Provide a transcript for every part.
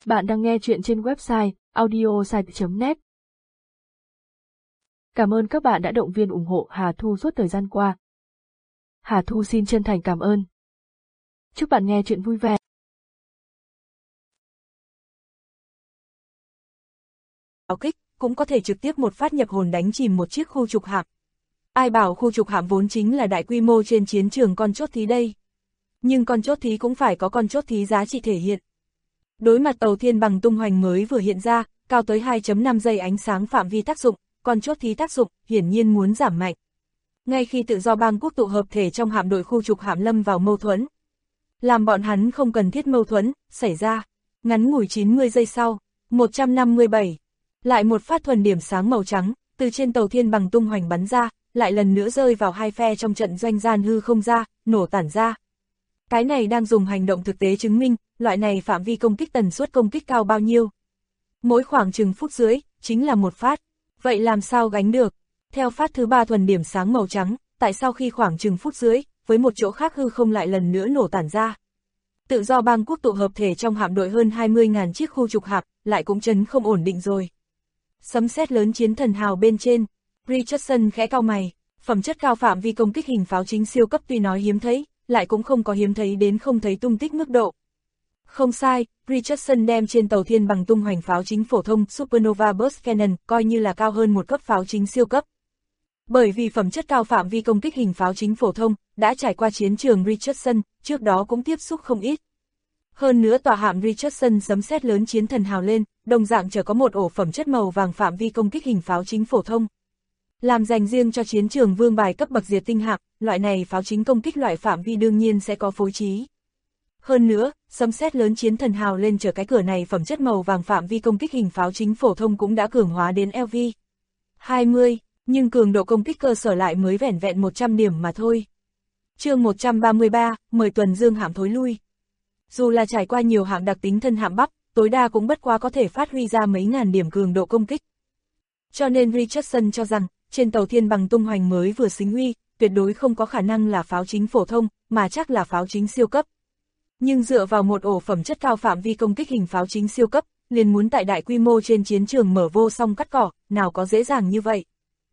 Bạn đang nghe chuyện trên website audiosite.net. Cảm ơn các bạn đã động viên ủng hộ Hà Thu suốt thời gian qua. Hà Thu xin chân thành cảm ơn. Chúc bạn nghe chuyện vui vẻ. Áo kích cũng có thể trực tiếp một phát nhập hồn đánh chìm một chiếc khu trục hạm. Ai bảo khu trục hạm vốn chính là đại quy mô trên chiến trường con chốt thí đây. Nhưng con chốt thí cũng phải có con chốt thí giá trị thể hiện. Đối mặt tàu thiên bằng tung hoành mới vừa hiện ra, cao tới 2.5 giây ánh sáng phạm vi tác dụng, con chốt thí tác dụng hiển nhiên muốn giảm mạnh. Ngay khi tự do bang quốc tụ hợp thể trong hạm đội khu trục hạm lâm vào mâu thuẫn. Làm bọn hắn không cần thiết mâu thuẫn, xảy ra. Ngắn ngủi 90 giây sau, 157. Lại một phát thuần điểm sáng màu trắng, từ trên tàu thiên bằng tung hoành bắn ra, lại lần nữa rơi vào hai phe trong trận doanh gian hư không ra, nổ tản ra. Cái này đang dùng hành động thực tế chứng minh, loại này phạm vi công kích tần suất công kích cao bao nhiêu. Mỗi khoảng chừng phút dưới, chính là một phát. Vậy làm sao gánh được? Theo phát thứ 3 thuần điểm sáng màu trắng, tại sao khi khoảng chừng phút dưới, với một chỗ khác hư không lại lần nữa nổ tản ra? Tự do bang quốc tụ hợp thể trong hạm đội hơn 20.000 chiếc khu trục hạm, lại cũng chấn không ổn định rồi. Sấm sét lớn chiến thần hào bên trên, Richardson khẽ cau mày, phẩm chất cao phạm vi công kích hình pháo chính siêu cấp tuy nói hiếm thấy, lại cũng không có hiếm thấy đến không thấy tung tích mức độ. Không sai, Richardson đem trên tàu thiên bằng tung hoành pháo chính phổ thông Supernova Burst Cannon coi như là cao hơn một cấp pháo chính siêu cấp. Bởi vì phẩm chất cao phạm vi công kích hình pháo chính phổ thông, đã trải qua chiến trường Richardson, trước đó cũng tiếp xúc không ít. Hơn nữa tòa hạm Richardson sấm sét lớn chiến thần hào lên, đồng dạng chở có một ổ phẩm chất màu vàng phạm vi công kích hình pháo chính phổ thông. Làm dành riêng cho chiến trường vương bài cấp bậc diệt tinh hạm, loại này pháo chính công kích loại phạm vi đương nhiên sẽ có phối trí. Hơn nữa, sấm sét lớn chiến thần hào lên chở cái cửa này phẩm chất màu vàng phạm vi công kích hình pháo chính phổ thông cũng đã cường hóa đến LV 20, nhưng cường độ công kích cơ sở lại mới vẻn vẹn 100 điểm mà thôi. Chương 133, mời tuần dương hạm thối lui. Dù là trải qua nhiều hạm đặc tính thân hạm bắp, tối đa cũng bất quá có thể phát huy ra mấy ngàn điểm cường độ công kích. Cho nên Richardson cho rằng, trên tàu thiên bằng tung hoành mới vừa xính huy, tuyệt đối không có khả năng là pháo chính phổ thông, mà chắc là pháo chính siêu cấp. Nhưng dựa vào một ổ phẩm chất cao phạm vi công kích hình pháo chính siêu cấp, liền muốn tại đại quy mô trên chiến trường mở vô song cắt cỏ, nào có dễ dàng như vậy.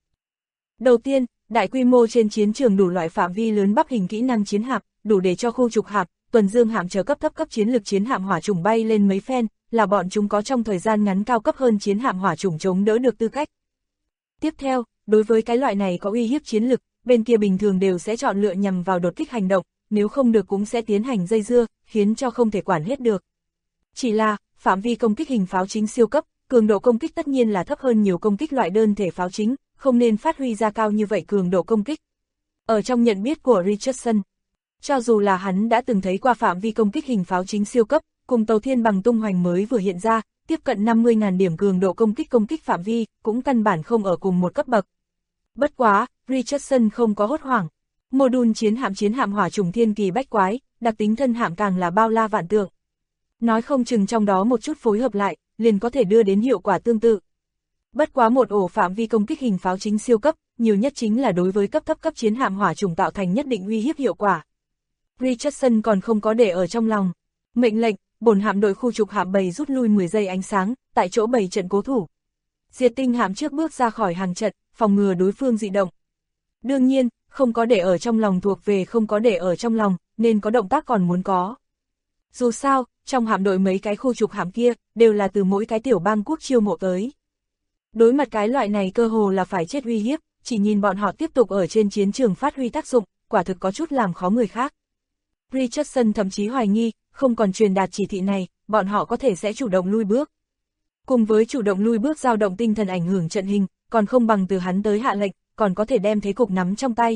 Đầu tiên, đại quy mô trên chiến trường đủ loại phạm vi lớn bắp hình kỹ năng chiến hạm, đủ để cho khu trục hạm, tuần dương hạm chờ cấp thấp cấp chiến lực chiến hạm hỏa chủng bay lên mấy phen, là bọn chúng có trong thời gian ngắn cao cấp hơn chiến hạm hỏa chủng chống đỡ được tư cách. Tiếp theo, đối với cái loại này có uy hiếp chiến lực, bên kia bình thường đều sẽ chọn lựa nhằm vào đột kích hành động, nếu không được cũng sẽ tiến hành dây dưa, khiến cho không thể quản hết được. Chỉ là, phạm vi công kích hình pháo chính siêu cấp, cường độ công kích tất nhiên là thấp hơn nhiều công kích loại đơn thể pháo chính, không nên phát huy ra cao như vậy cường độ công kích. Ở trong nhận biết của Richardson, cho dù là hắn đã từng thấy qua phạm vi công kích hình pháo chính siêu cấp, cùng tàu thiên bằng tung hoành mới vừa hiện ra, tiếp cận 50.000 điểm cường độ công kích phạm vi, cũng căn bản không ở cùng một cấp bậc. Bất quá, Richardson không có hốt hoảng. Mô-đun chiến hạm hỏa chủng thiên kỳ bách quái, đặc tính thân hạm càng là bao la vạn tượng. Nói không chừng trong đó một chút phối hợp lại, liền có thể đưa đến hiệu quả tương tự. Bất quá một ổ phạm vi công kích hình pháo chính siêu cấp, nhiều nhất chính là đối với cấp thấp cấp chiến hạm hỏa chủng tạo thành nhất định uy hiếp hiệu quả. Richardson còn không có để ở trong lòng. Mệnh lệnh, bổn hạm đội khu trục hạm bầy rút lui 10 giây ánh sáng, tại chỗ bầy trận cố thủ. Diệt tinh hạm trước bước ra khỏi hàng trận, phòng ngừa đối phương dị động. Đương nhiên, không có để ở trong lòng thuộc về không có để ở trong lòng, nên có động tác còn muốn có. Dù sao, trong hạm đội mấy cái khu trục hạm kia, đều là từ mỗi cái tiểu bang quốc chiêu mộ tới. Đối mặt cái loại này cơ hồ là phải chết uy hiếp, chỉ nhìn bọn họ tiếp tục ở trên chiến trường phát huy tác dụng, quả thực có chút làm khó người khác. Richardson thậm chí hoài nghi, không còn truyền đạt chỉ thị này, bọn họ có thể sẽ chủ động lui bước. Cùng với chủ động lui bước dao động tinh thần ảnh hưởng trận hình, còn không bằng từ hắn tới hạ lệnh, còn có thể đem thế cục nắm trong tay.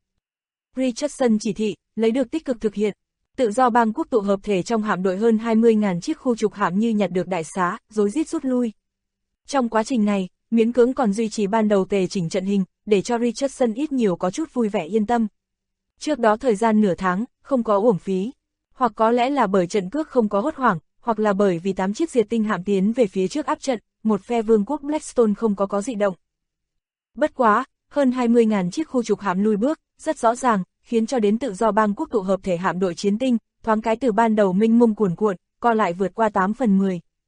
Richardson chỉ thị, lấy được tích cực thực hiện. Tự do bang quốc tụ hợp thể trong hạm đội hơn 20.000 chiếc khu trục hạm như nhặt được đại xá, rối rít rút lui. Trong quá trình này, miễn cưỡng còn duy trì ban đầu tề chỉnh trận hình, để cho Richardson ít nhiều có chút vui vẻ yên tâm. Trước đó thời gian nửa tháng, không có uổng phí. Hoặc có lẽ là bởi trận cước không có hốt hoảng, hoặc là bởi vì 8 chiếc diệt tinh hạm tiến về phía trước áp trận, một phe vương quốc Blackstone không có dị động. Bất quá, hơn 20.000 chiếc khu trục hạm lui bước, rất rõ ràng, khiến cho đến tự do bang quốc tụ hợp thể hạm đội chiến tinh, thoáng cái từ ban đầu mênh mông cuồn cuộn, co lại vượt qua 8/10.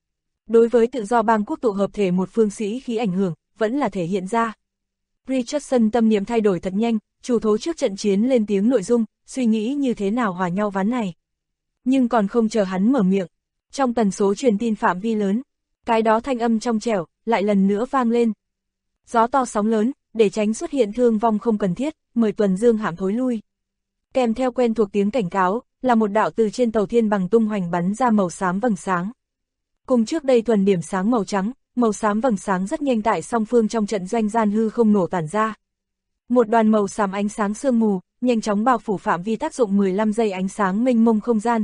Đối với tự do bang quốc tụ hợp thể một phương sĩ khí ảnh hưởng, vẫn là thể hiện ra. Richardson tâm niệm thay đổi thật nhanh, chủ thố trước trận chiến lên tiếng nội dung, suy nghĩ như thế nào hòa nhau ván này. Nhưng còn không chờ hắn mở miệng, trong tần số truyền tin phạm vi lớn, cái đó thanh âm trong trẻo, lại lần nữa vang lên. Gió to sóng lớn, để tránh xuất hiện thương vong không cần thiết, mời Tuần Dương hạm thối lui. Kèm theo quen thuộc tiếng cảnh cáo, là một đạo từ trên tàu thiên bằng tung hoành bắn ra màu xám vầng sáng. Cùng trước đây thuần điểm sáng màu trắng, màu xám vầng sáng rất nhanh tại song phương trong trận doanh gian hư không nổ tản ra. Một đoàn màu xám ánh sáng sương mù, nhanh chóng bao phủ phạm vi tác dụng 15 giây ánh sáng mênh mông không gian.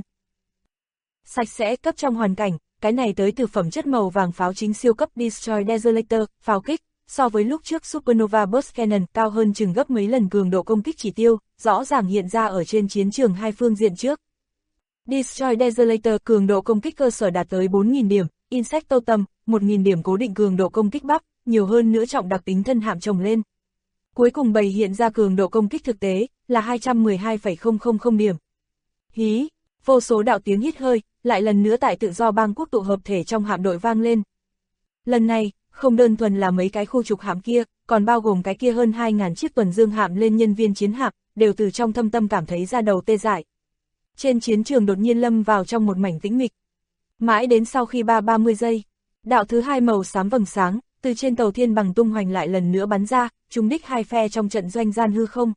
Sạch sẽ cấp trong hoàn cảnh, cái này tới từ phẩm chất màu vàng pháo chính siêu cấp Destroy Desolator, pháo kích, so với lúc trước Supernova Burst Cannon cao hơn chừng gấp mấy lần cường độ công kích chỉ tiêu, rõ ràng hiện ra ở trên chiến trường hai phương diện trước. Destroy Desolator cường độ công kích cơ sở đạt tới 4.000 điểm, Insect Totem, 1.000 điểm cố định cường độ công kích bắp, nhiều hơn nữa trọng đặc tính thân hạm chồng lên. Cuối cùng bày hiện ra cường độ công kích thực tế, là 212,000 điểm. Hí, vô số đạo tiếng hít hơi, lại lần nữa tại tự do bang quốc tụ hợp thể trong hạm đội vang lên. Lần này, không đơn thuần là mấy cái khu trục hạm kia, còn bao gồm cái kia hơn 2.000 chiếc tuần dương hạm lên nhân viên chiến hạm, đều từ trong thâm tâm cảm thấy da đầu tê dại. Trên chiến trường đột nhiên lâm vào trong một mảnh tĩnh mịch. Mãi đến sau khi 30 giây, đạo thứ hai màu xám vầng sáng, từ trên tàu thiên bằng tung hoành lại lần nữa bắn ra, trúng đích hai phe trong trận doanh gian hư không.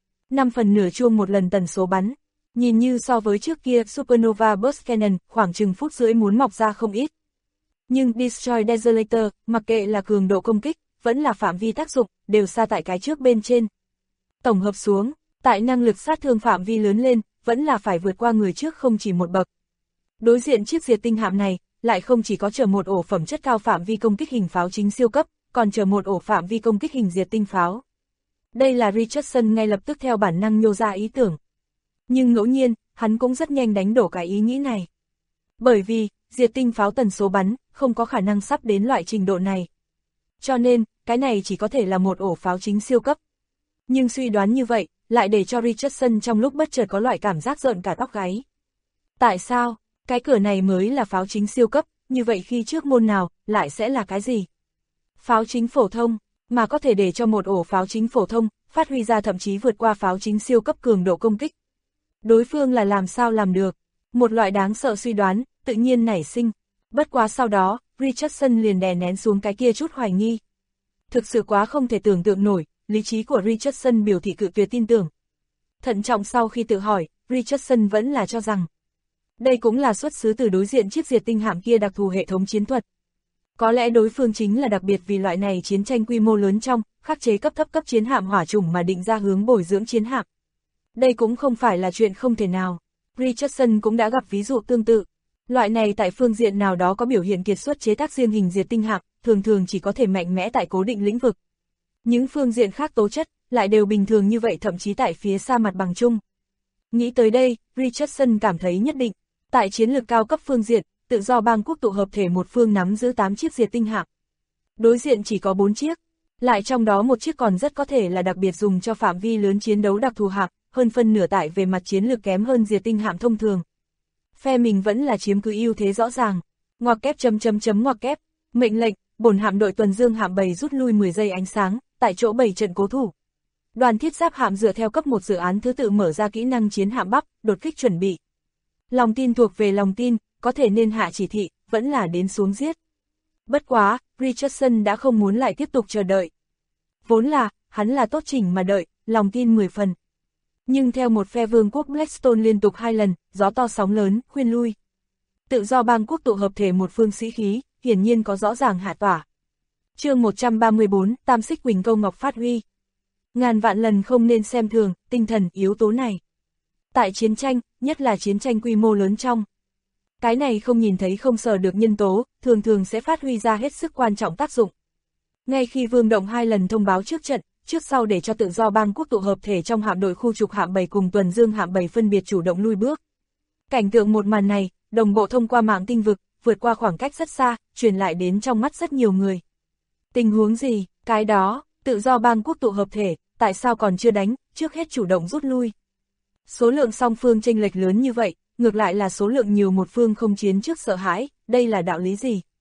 5 phần nửa chuông một lần tần số bắn, nhìn như so với trước kia Supernova Burst Cannon khoảng chừng phút rưỡi muốn mọc ra không ít. Nhưng Destroy Desolator, mặc kệ là cường độ công kích, vẫn là phạm vi tác dụng, đều xa tại cái trước bên trên. Tổng hợp xuống, tại năng lực sát thương phạm vi lớn lên, vẫn là phải vượt qua người trước không chỉ một bậc. Đối diện chiếc diệt tinh hạm này, lại không chỉ có chờ một ổ phẩm chất cao phạm vi công kích hình pháo chính siêu cấp, còn chờ một ổ phạm vi công kích hình diệt tinh pháo. Đây là Richardson ngay lập tức theo bản năng nhô ra ý tưởng. Nhưng ngẫu nhiên, hắn cũng rất nhanh đánh đổ cái ý nghĩ này. Bởi vì, diệt tinh pháo tần số bắn, không có khả năng sắp đến loại trình độ này. Cho nên, cái này chỉ có thể là một ổ pháo chính siêu cấp. Nhưng suy đoán như vậy, lại để cho Richardson trong lúc bất chợt có loại cảm giác rợn cả tóc gáy. Tại sao? Cái cửa này mới là pháo chính siêu cấp, như vậy khi trước môn nào, lại sẽ là cái gì? Pháo chính phổ thông, mà có thể để cho một ổ pháo chính phổ thông, phát huy ra thậm chí vượt qua pháo chính siêu cấp cường độ công kích. Đối phương là làm sao làm được? Một loại đáng sợ suy đoán, tự nhiên nảy sinh. Bất quá sau đó, Richardson liền đè nén xuống cái kia chút hoài nghi. Thực sự quá không thể tưởng tượng nổi, lý trí của Richardson biểu thị cự tuyệt tin tưởng. Thận trọng sau khi tự hỏi, Richardson vẫn là cho rằng đây cũng là xuất xứ từ đối diện chiếc diệt tinh hạm kia đặc thù hệ thống chiến thuật. Có lẽ đối phương chính là đặc biệt vì loại này chiến tranh quy mô lớn trong, khắc chế cấp thấp cấp chiến hạm hỏa chủng mà định ra hướng bồi dưỡng chiến hạm. Đây cũng không phải là chuyện không thể nào. Richardson cũng đã gặp ví dụ tương tự. Loại này tại phương diện nào đó có biểu hiện kiệt xuất chế tác riêng hình diệt tinh hạm, thường thường chỉ có thể mạnh mẽ tại cố định lĩnh vực. Những phương diện khác tố chất, lại đều bình thường như vậy thậm chí tại phía xa mặt bằng chung. Nghĩ tới đây, Richardson cảm thấy nhất định, tại chiến lược cao cấp phương diện, tự do bang quốc tụ hợp thể một phương nắm giữ 8 chiếc diệt tinh hạm. Đối diện chỉ có 4 chiếc, lại trong đó một chiếc còn rất có thể là đặc biệt dùng cho phạm vi lớn chiến đấu đặc thù hạm, hơn phân nửa tại về mặt chiến lược kém hơn diệt tinh hạm thông thường. Phe mình vẫn là chiếm cứ ưu thế rõ ràng. Ngoặc kép ngoặc kép, mệnh lệnh, bổn hạm đội tuần dương hạm bầy rút lui 10 giây ánh sáng, tại chỗ bày trận cố thủ. Đoàn thiết giáp hạm dựa theo cấp 1 dự án thứ tự mở ra kỹ năng chiến hạm bắp, đột kích chuẩn bị. Lòng tin thuộc về lòng tin, có thể nên hạ chỉ thị, vẫn là đến xuống giết. Bất quá, Richardson đã không muốn lại tiếp tục chờ đợi. Vốn là, hắn là tốt chỉnh mà đợi, lòng tin 10 phần. Nhưng theo một phe vương quốc Blackstone liên tục 2 lần, gió to sóng lớn, khuyên lui. Tự do bang quốc tụ hợp thể một phương sĩ khí, hiển nhiên có rõ ràng hạ tỏa. Chương 134, Tam xích Quỳnh Câu Ngọc phát huy. Ngàn vạn lần không nên xem thường, tinh thần yếu tố này. Tại chiến tranh, nhất là chiến tranh quy mô lớn trong. Cái này không nhìn thấy không sờ được nhân tố, thường thường sẽ phát huy ra hết sức quan trọng tác dụng. Ngay khi Vương Động 2 lần thông báo trước trận, trước sau để cho tự do bang quốc tụ hợp thể trong hạm đội khu trục hạm 7 cùng tuần dương hạm 7 phân biệt chủ động lui bước. Cảnh tượng một màn này, đồng bộ thông qua mạng tinh vực, vượt qua khoảng cách rất xa, truyền lại đến trong mắt rất nhiều người. Tình huống gì, cái đó, tự do bang quốc tụ hợp thể, tại sao còn chưa đánh, trước hết chủ động rút lui. Số lượng song phương chênh lệch lớn như vậy, ngược lại là số lượng nhiều một phương không chiến trước sợ hãi, đây là đạo lý gì?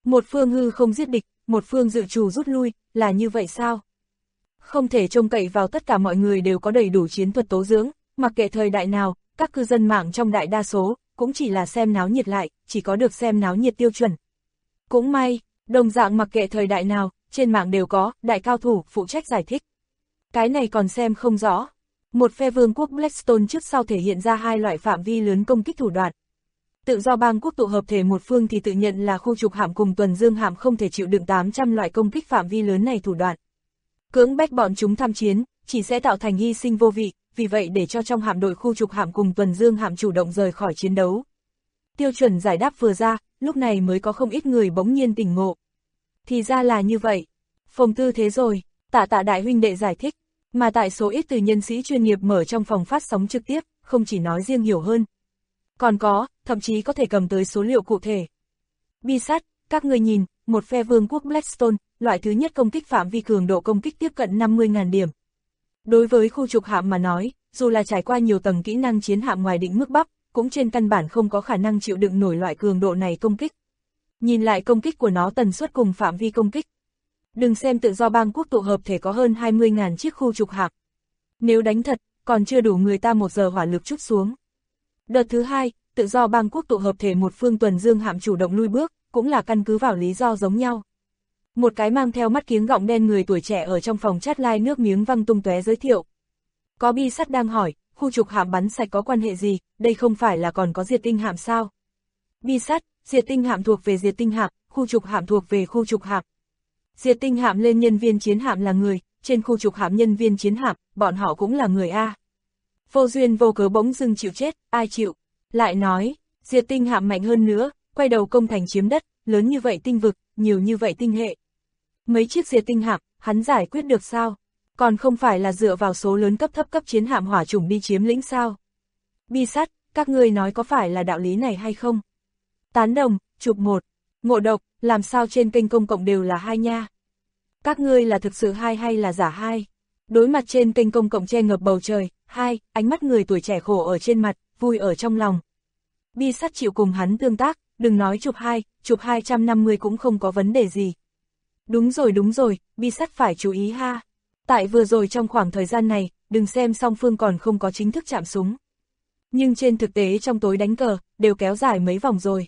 Một phương hư không giết địch, một phương dự trù rút lui, là như vậy sao? Không thể trông cậy vào tất cả mọi người đều có đầy đủ chiến thuật tố dưỡng, mặc kệ thời đại nào, các cư dân mạng trong đại đa số, cũng chỉ là xem náo nhiệt lại, chỉ có được xem náo nhiệt tiêu chuẩn. Cũng may, đồng dạng mặc kệ thời đại nào, trên mạng đều có đại cao thủ phụ trách giải thích. Cái này còn xem không rõ. Một phe vương quốc Blackstone trước sau thể hiện ra hai loại phạm vi lớn công kích thủ đoạn. Tự do bang quốc tụ hợp thể một phương thì tự nhận là khu trục hạm cùng tuần dương hạm không thể chịu đựng 800 loại công kích phạm vi lớn này thủ đoạn. Cưỡng bách bọn chúng tham chiến, chỉ sẽ tạo thành hy sinh vô vị, vì vậy để cho trong hạm đội khu trục hạm cùng tuần dương hạm chủ động rời khỏi chiến đấu. Tiêu chuẩn giải đáp vừa ra, lúc này mới có không ít người bỗng nhiên tỉnh ngộ. Thì ra là như vậy. Phồng tư thế rồi, Tạ đại huynh đệ giải thích, mà tại số ít từ nhân sĩ chuyên nghiệp mở trong phòng phát sóng trực tiếp, không chỉ nói riêng hiểu hơn. Còn có, thậm chí có thể cầm tới số liệu cụ thể. Bi sắt, các người nhìn, một phe vương quốc Blackstone, loại thứ nhất công kích phạm vi cường độ công kích tiếp cận 50.000 điểm. Đối với khu trục hạm mà nói, dù là trải qua nhiều tầng kỹ năng chiến hạm ngoài định mức bắp, cũng trên căn bản không có khả năng chịu đựng nổi loại cường độ này công kích. Nhìn lại công kích của nó tần suất cùng phạm vi công kích. Đừng xem tự do bang quốc tụ hợp thể có hơn 20.000 chiếc khu trục hạm. Nếu đánh thật, còn chưa đủ người ta 1 giờ hỏa lực trút xuống. Đợt thứ hai, tự do bang quốc tụ hợp thể một phương tuần dương hạm chủ động lui bước, cũng là căn cứ vào lý do giống nhau. Một cái mang theo mắt kiếng gọng đen người tuổi trẻ ở trong phòng chat live nước miếng văng tung tóe giới thiệu. Có bi sắt đang hỏi, khu trục hạm bắn sạch có quan hệ gì, đây không phải là còn có diệt tinh hạm sao? Bi sắt, diệt tinh hạm thuộc về diệt tinh hạm, khu trục hạm thuộc về khu trục hạm. Diệt tinh hạm lên nhân viên chiến hạm là người, trên khu trục hạm nhân viên chiến hạm, bọn họ cũng là người A. Vô duyên vô cớ bỗng dưng chịu chết, ai chịu? Lại nói, diệt tinh hạm mạnh hơn nữa, quay đầu công thành chiếm đất, lớn như vậy tinh vực, nhiều như vậy tinh hệ. Mấy chiếc diệt tinh hạm, hắn giải quyết được sao? Còn không phải là dựa vào số lớn cấp thấp cấp chiến hạm hỏa chủng đi chiếm lĩnh sao? Bi sắt, các ngươi nói có phải là đạo lý này hay không? Tán đồng, chụp 1. Ngộ độc, làm sao trên kênh công cộng đều là 2 nha? Các ngươi là thực sự 2 hay là giả 2? Đối mặt trên kênh công cộng che ngập bầu trời, 2, ánh mắt người tuổi trẻ khổ ở trên mặt, vui ở trong lòng. Bi sắt chịu cùng hắn tương tác, đừng nói chụp 2, chụp 250 cũng không có vấn đề gì. Đúng rồi, bi sắt phải chú ý ha. Tại vừa rồi trong khoảng thời gian này, đừng xem song phương còn không có chính thức chạm súng. Nhưng trên thực tế trong tối đánh cờ, đều kéo dài mấy vòng rồi.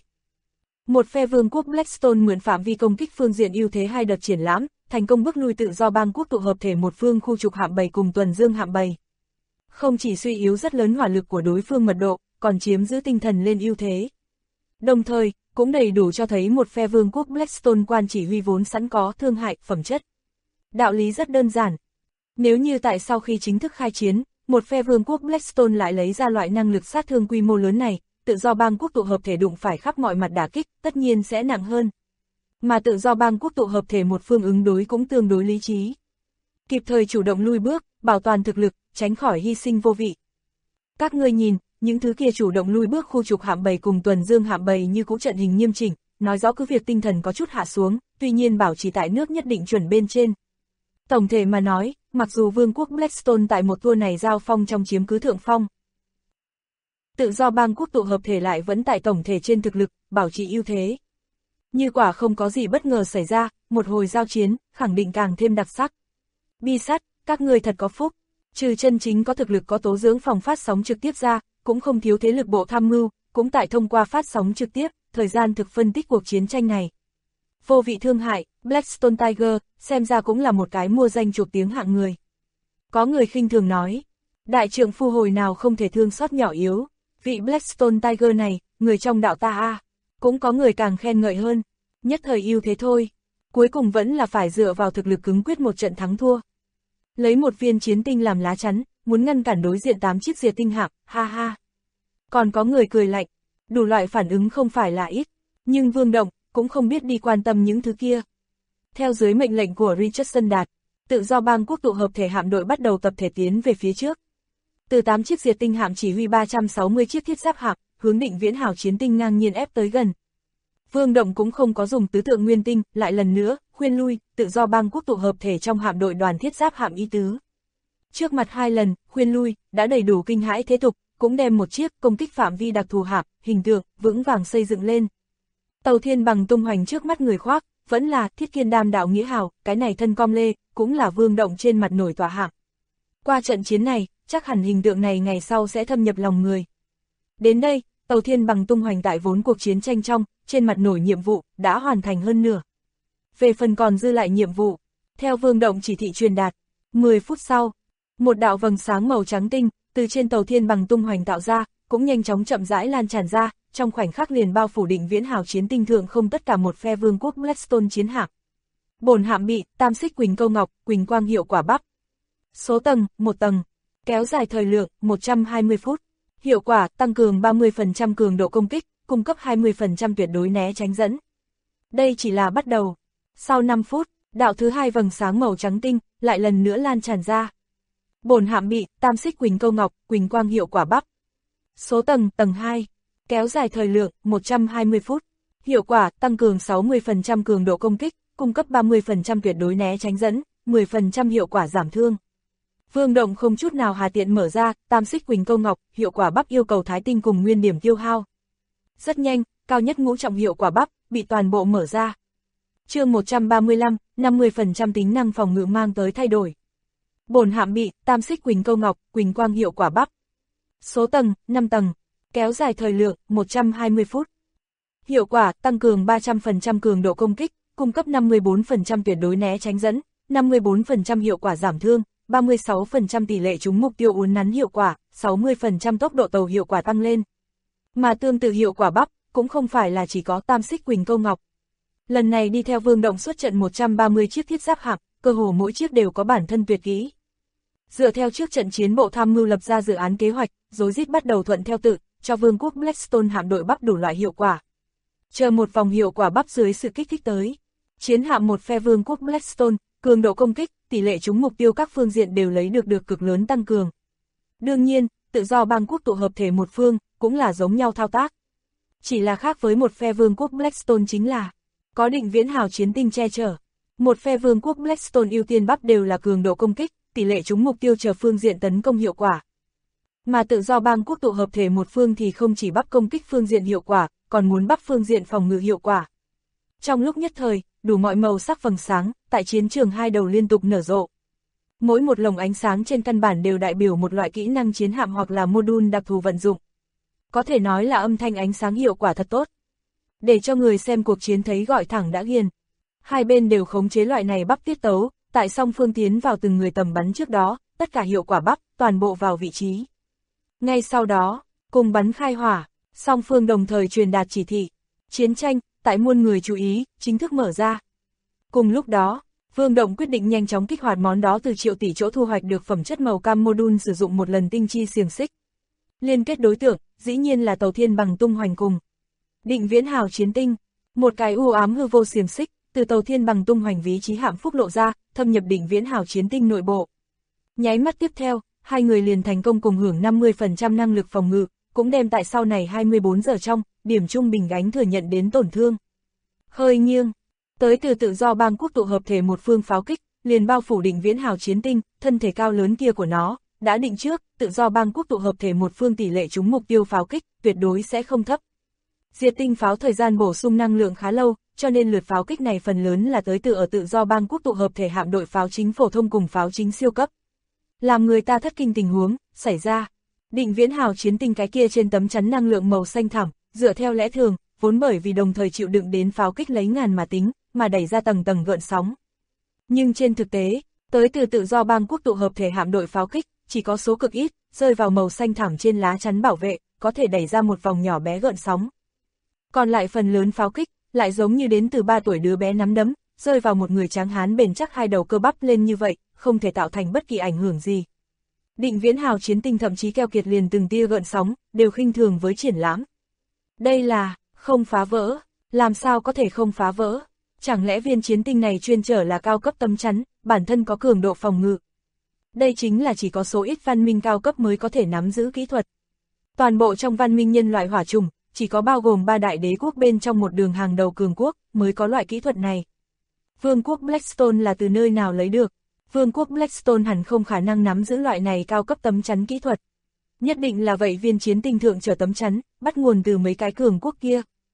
Một phe vương quốc Blackstone mượn phạm vi công kích phương diện ưu thế 2 đợt triển lãm, thành công bức lui tự do bang quốc tụ hợp thể một phương khu trục hạm bầy cùng tuần dương hạm bầy. Không chỉ suy yếu rất lớn hỏa lực của đối phương mật độ, còn chiếm giữ tinh thần lên ưu thế. Đồng thời, cũng đầy đủ cho thấy một phe vương quốc Blackstone quan chỉ huy vốn sẵn có thương hại, phẩm chất. Đạo lý rất đơn giản. Nếu như tại sau khi chính thức khai chiến, một phe vương quốc Blackstone lại lấy ra loại năng lực sát thương quy mô lớn này, tự do bang quốc tụ hợp thể đụng phải khắp mọi mặt đả kích, tất nhiên sẽ nặng hơn. Mà tự do bang quốc tụ hợp thể một phương ứng đối cũng tương đối lý trí. Kịp thời chủ động lui bước, bảo toàn thực lực, tránh khỏi hy sinh vô vị. Các ngươi nhìn, những thứ kia chủ động lui bước khu trục hạm bầy cùng tuần dương hạm bầy như cũ trận hình nghiêm chỉnh, nói rõ cứ việc tinh thần có chút hạ xuống, tuy nhiên bảo trì tại nước nhất định chuẩn bên trên. Tổng thể mà nói, mặc dù vương quốc Blackstone tại một tour này giao phong trong chiếm cứ thượng phong, tự do bang quốc tụ hợp thể lại vẫn tại tổng thể trên thực lực, bảo trì ưu thế. Như quả không có gì bất ngờ xảy ra, một hồi giao chiến, khẳng định càng thêm đặc sắc. Bi sắt, các người thật có phúc, trừ chân chính có thực lực có tố dưỡng phòng phát sóng trực tiếp ra, cũng không thiếu thế lực bộ tham mưu, cũng tại thông qua phát sóng trực tiếp, thời gian thực phân tích cuộc chiến tranh này. Vô vị thương hại, Blackstone Tiger, xem ra cũng là một cái mua danh chuộc tiếng hạng người. Có người khinh thường nói, đại trượng phu hồi nào không thể thương xót nhỏ yếu, vị Blackstone Tiger này, người trong đạo ta a. Cũng có người càng khen ngợi hơn, nhất thời ưu thế thôi, cuối cùng vẫn là phải dựa vào thực lực cứng quyết một trận thắng thua. Lấy một viên chiến tinh làm lá chắn, muốn ngăn cản đối diện 8 chiếc diệt tinh hạm, ha ha. Còn có người cười lạnh, đủ loại phản ứng không phải là ít, nhưng Vương Động cũng không biết đi quan tâm những thứ kia. Theo dưới mệnh lệnh của Richardson Đạt, tự do bang quốc tụ hợp thể hạm đội bắt đầu tập thể tiến về phía trước. Từ 8 chiếc diệt tinh hạm chỉ huy 360 chiếc thiết giáp hạm, hướng Định Viễn Hào chiến tinh ngang nhiên ép tới gần. Vương Động cũng không có dùng tứ tượng nguyên tinh, lại lần nữa, khuyên lui, tự do bang quốc tụ hợp thể trong hạm đội đoàn thiết giáp hạm y tứ. Trước mặt 2 lần, khuyên lui, đã đầy đủ kinh hãi thế tục, cũng đem một chiếc công kích phạm vi đặc thù hạm, hình tượng, vững vàng xây dựng lên. Tàu Thiên Bằng tung hoành trước mắt người khoác, vẫn là Thiết Kiên Đam đạo nghĩa hào, cái này thân com lê, cũng là vương động trên mặt nổi tỏa hạng. Qua trận chiến này, chắc hẳn hình tượng này ngày sau sẽ thâm nhập lòng người. Đến đây, Tàu Thiên Bằng tung hoành tại vốn cuộc chiến tranh trong, trên mặt nổi nhiệm vụ, đã hoàn thành hơn nửa. Về phần còn dư lại nhiệm vụ, theo vương động chỉ thị truyền đạt, 10 phút sau, một đạo vầng sáng màu trắng tinh, từ trên Tàu Thiên Bằng tung hoành tạo ra, cũng nhanh chóng chậm rãi lan tràn ra, trong khoảnh khắc liền bao phủ Định Viễn Hào chiến tinh thượng không tất cả một phe vương quốc Blackstone chiến hạm. Bổn hạm bị tam xích quỳnh câu ngọc, quỳnh quang hiệu quả bắp. Số tầng, 1 tầng. Kéo dài thời lượng, 120 phút. Hiệu quả, tăng cường 30% cường độ công kích, cung cấp 20% tuyệt đối né tránh dẫn. Đây chỉ là bắt đầu. Sau 5 phút, đạo thứ hai vầng sáng màu trắng tinh, lại lần nữa lan tràn ra. Bổn hạm bị tam xích quỳnh câu ngọc, quỳnh quang hiệu quả bắp. Số tầng, tầng 2. Kéo dài thời lượng, 120 phút. Hiệu quả, tăng cường 60% cường độ công kích, cung cấp 30% tuyệt đối né tránh dẫn, 10% hiệu quả giảm thương. Vương động không chút nào hà tiện mở ra, tam xích quỳnh câu ngọc, hiệu quả bắp yêu cầu thái tinh cùng nguyên điểm tiêu hao. Rất nhanh, cao nhất ngũ trọng hiệu quả bắp, bị toàn bộ mở ra. Chương 135, 50% tính năng phòng ngự mang tới thay đổi. Bổn hạm bị, tam xích quỳnh câu ngọc, quỳnh quang hiệu quả bắp. Số tầng, 5 tầng. Kéo dài thời lượng, 120 phút. Hiệu quả, tăng cường 300% cường độ công kích, cung cấp 54% tuyệt đối né tránh dẫn, 54% hiệu quả giảm thương, 36% tỷ lệ trúng mục tiêu uốn nắn hiệu quả, 60% tốc độ tàu hiệu quả tăng lên. Mà tương tự hiệu quả bắp, cũng không phải là chỉ có tam xích quỳnh câu ngọc. Lần này đi theo vương động xuất trận 130 chiếc thiết giáp hạm, cơ hồ mỗi chiếc đều có bản thân tuyệt kỹ. Dựa theo trước trận chiến bộ tham mưu lập ra dự án kế hoạch, rối rít bắt đầu thuận theo tự, cho vương quốc Blackstone hạm đội bắp đủ loại hiệu quả. Chờ một vòng hiệu quả bắp dưới sự kích thích tới. Chiến hạm một phe vương quốc Blackstone, cường độ công kích, tỷ lệ trúng mục tiêu các phương diện đều lấy được cực lớn tăng cường. Đương nhiên, tự do bang quốc tụ hợp thể một phương, cũng là giống nhau thao tác. Chỉ là khác với một phe vương quốc Blackstone chính là, có Định Viễn Hào chiến tinh che chở. Một phe vương quốc Blackstone ưu tiên bắp đều là cường độ công kích, tỷ lệ trúng mục tiêu chờ phương diện tấn công hiệu quả. Mà tự do bang quốc tụ hợp thể một phương thì không chỉ bắp công kích phương diện hiệu quả, còn muốn bắp phương diện phòng ngự hiệu quả. Trong lúc nhất thời, đủ mọi màu sắc vầng sáng, tại chiến trường hai đầu liên tục nở rộ. Mỗi một lồng ánh sáng trên căn bản đều đại biểu một loại kỹ năng chiến hạm hoặc là module đặc thù vận dụng. Có thể nói là âm thanh ánh sáng hiệu quả thật tốt. Để cho người xem cuộc chiến thấy gọi thẳng đã ghiền. Hai bên đều khống chế loại này bắp tiết tấu, tại song phương tiến vào từng người tầm bắn trước đó, tất cả hiệu quả bắp, toàn bộ vào vị trí. Ngay sau đó, cùng bắn khai hỏa, song phương đồng thời truyền đạt chỉ thị. Chiến tranh, tại muôn người chú ý, chính thức mở ra. Cùng lúc đó, Vương Động quyết định nhanh chóng kích hoạt món đó từ triệu tỷ chỗ thu hoạch được phẩm chất màu cam module sử dụng một lần tinh chi xiềng xích. Liên kết đối tượng, dĩ nhiên là Tàu Thiên Bằng tung hoành cùng Định Viễn Hào chiến tinh, một cái u ám hư vô xiềng xích, từ Tàu Thiên Bằng tung hoành ví chí hạm phúc lộ ra, thâm nhập Định Viễn Hào chiến tinh nội bộ. Nháy mắt tiếp theo, hai người liền thành công cùng hưởng 50% năng lực phòng ngự, cũng đem tại sau này 24 giờ trong, điểm trung bình gánh thừa nhận đến tổn thương. Hơi nghiêng, tới từ tự do bang quốc tụ hợp thể một phương pháo kích, liền bao phủ Định Viễn Hào chiến tinh, thân thể cao lớn kia của nó, đã định trước, tự do bang quốc tụ hợp thể một phương tỷ lệ trúng mục tiêu pháo kích, tuyệt đối sẽ không thấp. Diệt tinh pháo thời gian bổ sung năng lượng khá lâu, cho nên lượt pháo kích này phần lớn là tới từ ở tự do bang quốc tụ hợp thể hạm đội pháo chính phổ thông cùng pháo chính siêu cấp. Làm người ta thất kinh tình huống xảy ra, Định Viễn Hào chiến tinh cái kia trên tấm chắn năng lượng màu xanh thẳm, dựa theo lẽ thường, vốn bởi vì đồng thời chịu đựng đến pháo kích lấy ngàn mà tính, mà đẩy ra tầng tầng gợn sóng. Nhưng trên thực tế, tới từ tự do bang quốc tụ hợp thể hạm đội pháo kích, chỉ có số cực ít, rơi vào màu xanh thẳm trên lá chắn bảo vệ, có thể đẩy ra một vòng nhỏ bé gợn sóng. Còn lại phần lớn pháo kích, lại giống như đến từ 3 tuổi đứa bé nắm đấm, rơi vào một người tráng hán bền chắc hai đầu cơ bắp lên như vậy, không thể tạo thành bất kỳ ảnh hưởng gì. Định Viễn Hào chiến tinh thậm chí keo kiệt liền từng tia gợn sóng, đều khinh thường với triển lãm. Đây là, không phá vỡ, làm sao có thể không phá vỡ? Chẳng lẽ viên chiến tinh này chuyên trở là cao cấp tấm chắn, bản thân có cường độ phòng ngự? Đây chính là chỉ có số ít văn minh cao cấp mới có thể nắm giữ kỹ thuật. Toàn bộ trong văn minh nhân loại hỏa trùng, chỉ có bao gồm 3 đại đế quốc bên trong một đường hàng đầu cường quốc, mới có loại kỹ thuật này. Vương quốc Blackstone là từ nơi nào lấy được? Vương quốc Blackstone hẳn không khả năng nắm giữ loại này cao cấp tấm chắn kỹ thuật. Nhất định là vậy viên chiến tinh thượng trở tấm chắn, bắt nguồn từ mấy cái cường quốc kia.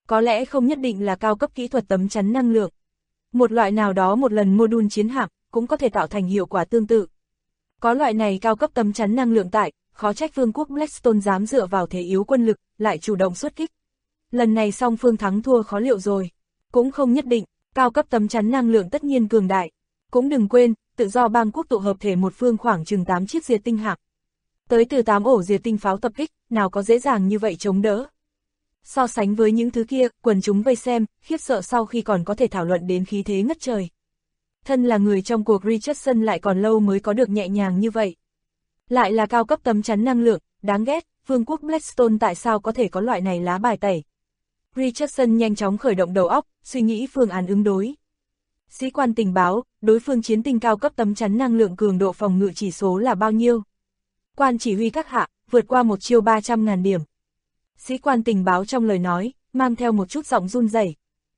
có lẽ không nhất định là cao cấp kỹ thuật tấm chắn năng lượng. Một loại nào đó một lần mô-đun chiến hạm cũng có thể tạo thành hiệu quả tương tự. Có loại này cao cấp tấm chắn năng lượng tại, khó trách vương quốc Blackstone dám dựa vào thế yếu quân lực, lại chủ động xuất kích. Lần này song phương thắng thua khó liệu rồi. Cũng không nhất định, cao cấp tấm chắn năng lượng tất nhiên cường đại. Cũng đừng quên, tự do bang quốc tụ hợp thể một phương khoảng chừng 8 chiếc diệt tinh hạm. Tới từ 8 ổ diệt tinh pháo tập kích, nào có dễ dàng như vậy chống đỡ. So sánh với những thứ kia, quần chúng vây xem, khiếp sợ sau khi còn có thể thảo luận đến khí thế ngất trời. Thân là người trong cuộc Richardson lại còn lâu mới có được nhẹ nhàng như vậy. Lại là cao cấp tấm chắn năng lượng, đáng ghét, vương quốc Blackstone tại sao có thể có loại này lá bài tẩy. Richardson nhanh chóng khởi động đầu óc, suy nghĩ phương án ứng đối. Sĩ quan tình báo, đối phương chiến tinh cao cấp tấm chắn năng lượng cường độ phòng ngự chỉ số là bao nhiêu? Quan chỉ huy các hạ, vượt qua 1.300.000 điểm. Sĩ quan tình báo trong lời nói, mang theo một chút giọng run rẩy.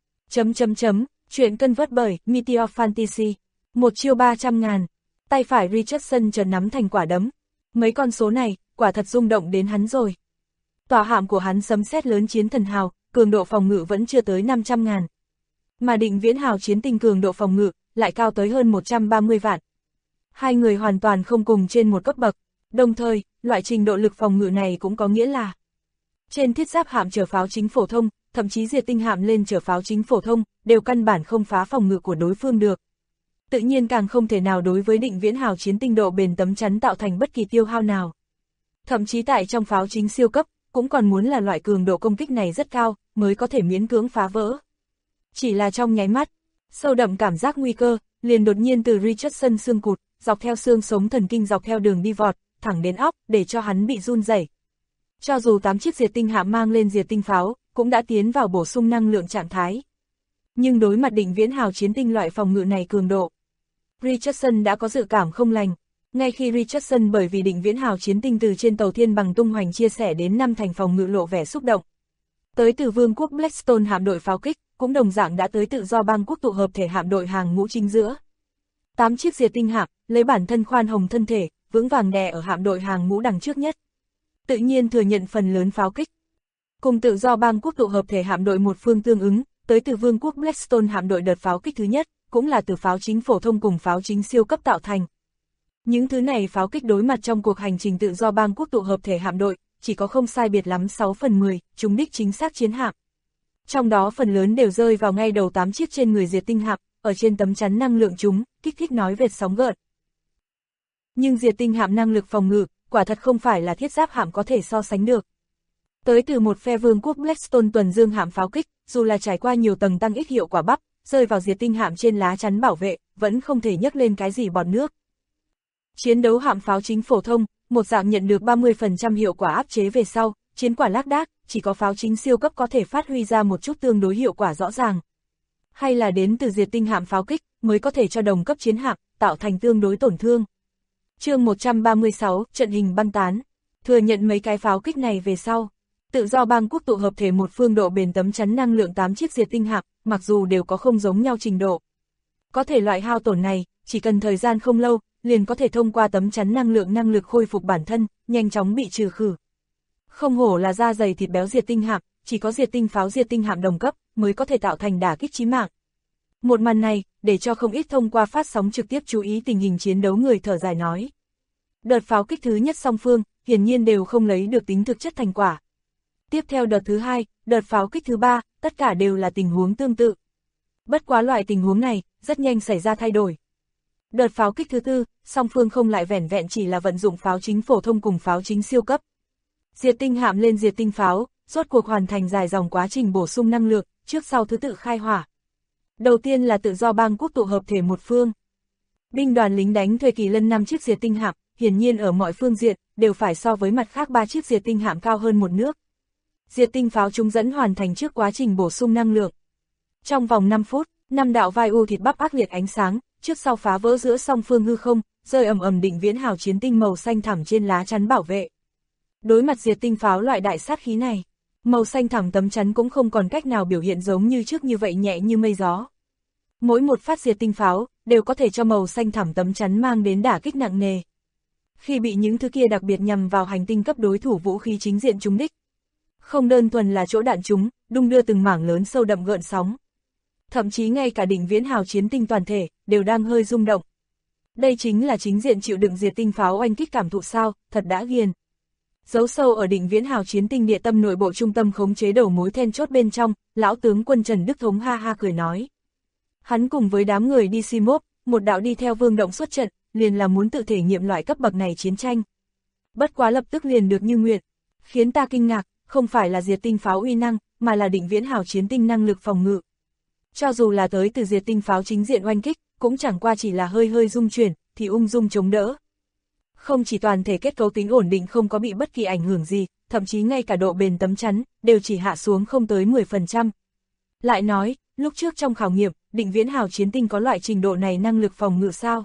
Chuyện cân vớt bởi Meteor Fantasy. 1.300.000. Tay phải Richardson chợt nắm thành quả đấm. Mấy con số này, quả thật rung động đến hắn rồi. Tòa hạm của hắn sấm sét lớn chiến thần hào, cường độ phòng ngự vẫn chưa tới 500.000. Mà định viễn hào chiến tinh cường độ phòng ngự, lại cao tới hơn 130 vạn. Hai người hoàn toàn không cùng trên một cấp bậc. Đồng thời, loại trình độ lực phòng ngự này cũng có nghĩa là trên thiết giáp hạm chở pháo chính phổ thông, thậm chí diệt tinh hạm lên chở pháo chính phổ thông, đều căn bản không phá phòng ngự của đối phương được. Tự nhiên càng không thể nào đối với định viễn hào chiến tinh độ bền tấm chắn tạo thành bất kỳ tiêu hao nào. Thậm chí tại trong pháo chính siêu cấp, cũng còn muốn là loại cường độ công kích này rất cao, mới có thể miễn cưỡng phá vỡ. Chỉ là trong nháy mắt, sâu đậm cảm giác nguy cơ, liền đột nhiên từ Richardson xương cụt, dọc theo xương sống thần kinh dọc theo đường đi vọt, thẳng đến óc, để cho hắn bị run rẩy. Cho dù 8 chiếc diệt tinh hạm mang lên diệt tinh pháo, cũng đã tiến vào bổ sung năng lượng trạng thái. Nhưng đối mặt định viễn hào chiến tinh loại phòng ngự này cường độ, Richardson đã có dự cảm không lành. Ngay khi Richardson bởi vì định viễn hào chiến tinh từ trên tàu thiên bằng tung hoành chia sẻ đến 5 thành phòng ngự lộ vẻ xúc động. Tới từ vương quốc Blackstone hạm đội pháo kích, cũng đồng dạng đã tới tự do bang quốc tụ hợp thể hạm đội hàng ngũ chính giữa. 8 chiếc diệt tinh hạm, lấy bản thân khoan hồng thân thể, vững vàng đè ở hạm đội hàng ngũ đằng trước nhất. Tự nhiên thừa nhận phần lớn pháo kích. Cùng tự do bang quốc tụ hợp thể hạm đội một phương tương ứng, tới từ vương quốc Blackstone hạm đội đợt pháo kích thứ nhất, cũng là từ pháo chính phổ thông cùng pháo chính siêu cấp tạo thành. Những thứ này pháo kích đối mặt trong cuộc hành trình tự do bang quốc tụ hợp thể hạm đội, chỉ có không sai biệt lắm 6/10, trúng đích chính xác chiến hạm. Trong đó phần lớn đều rơi vào ngay đầu 8 chiếc trên người diệt tinh hạm, ở trên tấm chắn năng lượng chúng, kích thích nói vệt sóng gợn. Nhưng diệt tinh hạm năng lực phòng ngự, quả thật không phải là thiết giáp hạm có thể so sánh được. Tới từ một phe vương quốc Blackstone tuần dương hạm pháo kích, dù là trải qua nhiều tầng tăng ích hiệu quả bắp, rơi vào diệt tinh hạm trên lá chắn bảo vệ, vẫn không thể nhấc lên cái gì bọt nước. Chiến đấu hạm pháo chính phổ thông, một dạng nhận được 30% hiệu quả áp chế về sau, chiến quả lác đác, chỉ có pháo chính siêu cấp có thể phát huy ra một chút tương đối hiệu quả rõ ràng. Hay là đến từ diệt tinh hạm pháo kích, mới có thể cho đồng cấp chiến hạm, tạo thành tương đối tổn thương. Chương 136, trận hình băng tán. Thừa nhận mấy cái pháo kích này về sau, tự do bang quốc tụ hợp thể một phương độ bền tấm chắn năng lượng 8 chiếc diệt tinh hạm, mặc dù đều có không giống nhau trình độ. Có thể loại hao tổn này, chỉ cần thời gian không lâu, liền có thể thông qua tấm chắn năng lực khôi phục bản thân, nhanh chóng bị trừ khử. Không hổ là da dày thịt béo diệt tinh hạm, chỉ có diệt tinh pháo diệt tinh hạm đồng cấp, mới có thể tạo thành đả kích chí mạng. Một màn này, để cho không ít thông qua phát sóng trực tiếp chú ý tình hình chiến đấu người thở dài nói. Đợt pháo kích thứ nhất song phương, hiển nhiên đều không lấy được tính thực chất thành quả. Tiếp theo đợt thứ hai, đợt pháo kích thứ ba, tất cả đều là tình huống tương tự. Bất quá loại tình huống này, rất nhanh xảy ra thay đổi. Đợt pháo kích thứ tư, song phương không lại vẻn vẹn chỉ là vận dụng pháo chính phổ thông cùng pháo chính siêu cấp. Diệt tinh hạm lên diệt tinh pháo, rốt cuộc hoàn thành dài dòng quá trình bổ sung năng lượng, trước sau thứ tự khai hỏa. Đầu tiên là tự do bang quốc tụ hợp thể một phương. Binh đoàn lính đánh thuê kỳ lân 5 chiếc diệt tinh hạm, hiển nhiên ở mọi phương diện, đều phải so với mặt khác 3 chiếc diệt tinh hạm cao hơn một nước. Diệt tinh pháo chúng dẫn hoàn thành trước quá trình bổ sung năng lượng. Trong vòng 5 phút, 5 đạo vai u thịt bắp ác liệt ánh sáng, trước sau phá vỡ giữa song phương hư không, rơi ầm ầm định viễn hào chiến tinh màu xanh thẳm trên lá chắn bảo vệ. Đối mặt diệt tinh pháo loại đại sát khí này, màu xanh thẳm tấm chắn cũng không còn cách nào biểu hiện giống như trước như vậy nhẹ như mây gió. Mỗi một phát diệt tinh pháo, đều có thể cho màu xanh thẳm tấm chắn mang đến đả kích nặng nề. Khi bị những thứ kia đặc biệt nhằm vào hành tinh cấp đối thủ vũ khí chính diện trúng đích, Không đơn thuần là chỗ đạn trúng, đung đưa từng mảng lớn sâu đậm gợn sóng. Thậm chí ngay cả Định Viễn Hào chiến tinh toàn thể, đều đang hơi rung động. Đây chính là chính diện chịu đựng diệt tinh pháo oanh kích cảm thụ sao, thật đã ghiền. Giấu sâu ở Định Viễn Hào chiến tinh địa tâm nội bộ trung tâm khống chế đầu mối then chốt bên trong, lão tướng quân Trần Đức Thống ha ha cười nói. Hắn cùng với đám người đi Simop, một đạo đi theo Vương Động xuất trận, liền là muốn tự thể nghiệm loại cấp bậc này chiến tranh. Bất quá lập tức liền được như nguyện, khiến ta kinh ngạc, không phải là diệt tinh pháo uy năng, mà là Định Viễn Hào chiến tinh năng lực phòng ngự. Cho dù là tới từ diệt tinh pháo chính diện oanh kích, cũng chẳng qua chỉ là hơi hơi rung chuyển, thì ung dung chống đỡ. Không chỉ toàn thể kết cấu tính ổn định không có bị bất kỳ ảnh hưởng gì, thậm chí ngay cả độ bền tấm chắn, đều chỉ hạ xuống không tới 10%. Lại nói, lúc trước trong khảo nghiệm, Định Viễn Hào chiến tinh có loại trình độ này năng lực phòng ngự sao?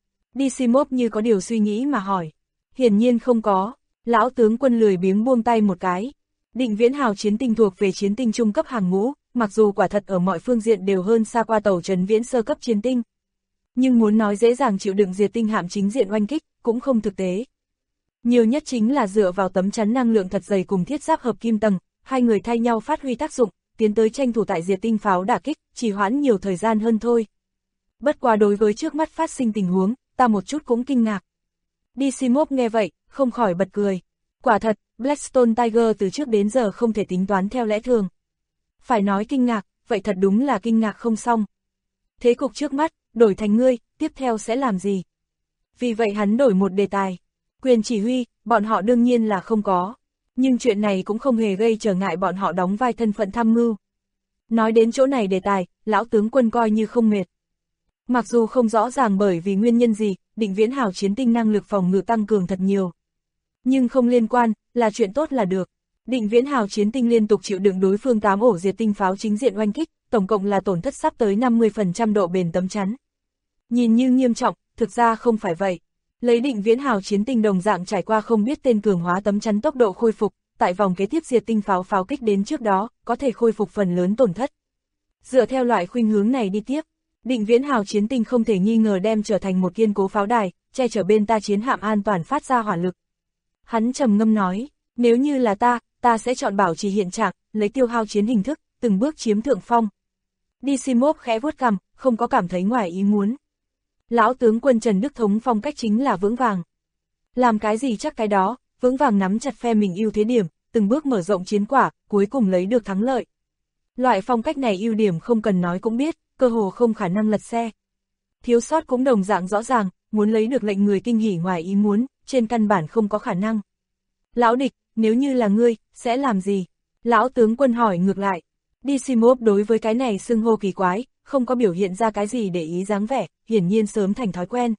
Simop như có điều suy nghĩ mà hỏi. Hiển nhiên không có, lão tướng quân lười biếng buông tay một cái. Định Viễn Hào chiến tinh thuộc về chiến tinh trung cấp hàng ngũ, mặc dù quả thật ở mọi phương diện đều hơn xa qua tàu Trấn Viễn sơ cấp chiến tinh. Nhưng muốn nói dễ dàng chịu đựng diệt tinh hạm chính diện oanh kích, cũng không thực tế. Nhiều nhất chính là dựa vào tấm chắn năng lượng thật dày cùng thiết giáp hợp kim tầng, hai người thay nhau phát huy tác dụng, tiến tới tranh thủ tại diệt tinh pháo đả kích, trì hoãn nhiều thời gian hơn thôi. Bất quá đối với trước mắt phát sinh tình huống, ta một chút cũng kinh ngạc. Simop nghe vậy, không khỏi bật cười. Quả thật, Blackstone Tiger từ trước đến giờ không thể tính toán theo lẽ thường. Phải nói kinh ngạc, vậy thật đúng là kinh ngạc không xong. Thế cục trước mắt, đổi thành ngươi, tiếp theo sẽ làm gì? Vì vậy hắn đổi một đề tài. Quyền chỉ huy, bọn họ đương nhiên là không có. Nhưng chuyện này cũng không hề gây trở ngại bọn họ đóng vai thân phận tham mưu. Nói đến chỗ này đề tài, lão tướng quân coi như không mệt. Mặc dù không rõ ràng bởi vì nguyên nhân gì, Định Viễn Hào chiến tinh năng lực phòng ngự tăng cường thật nhiều. Nhưng không liên quan, là chuyện tốt là được. Định Viễn Hào chiến tinh liên tục chịu đựng đối phương 8 ổ diệt tinh pháo chính diện oanh kích, tổng cộng là tổn thất sắp tới 50% độ bền tấm chắn. Nhìn như nghiêm trọng, thực ra không phải vậy. Lấy Định Viễn Hào chiến tinh đồng dạng trải qua không biết tên cường hóa tấm chắn tốc độ khôi phục, tại vòng kế tiếp diệt tinh pháo pháo kích đến trước đó, có thể khôi phục phần lớn tổn thất. Dựa theo loại khuynh hướng này đi tiếp, Định Viễn Hào chiến tinh không thể nghi ngờ đem trở thành một kiên cố pháo đài, che chở bên ta chiến hạm an toàn phát ra hỏa lực. Hắn trầm ngâm nói, nếu như là ta sẽ chọn bảo trì hiện trạng, lấy tiêu hao chiến hình thức, từng bước chiếm thượng phong. Simop khẽ vuốt cằm, không có cảm thấy ngoài ý muốn. Lão tướng quân Trần Đức Thống phong cách chính là vững vàng. Làm cái gì chắc cái đó, vững vàng nắm chặt phe mình ưu thế điểm, từng bước mở rộng chiến quả, cuối cùng lấy được thắng lợi. Loại phong cách này ưu điểm không cần nói cũng biết, cơ hồ không khả năng lật xe. Thiếu sót cũng đồng dạng rõ ràng, muốn lấy được lệnh người kinh hỉ ngoài ý muốn, trên căn bản không có khả năng. Lão địch, nếu như là ngươi, sẽ làm gì? Lão tướng quân hỏi ngược lại. Simop đối với cái này xưng hô kỳ quái, không có biểu hiện ra cái gì để ý dáng vẻ, hiển nhiên sớm thành thói quen.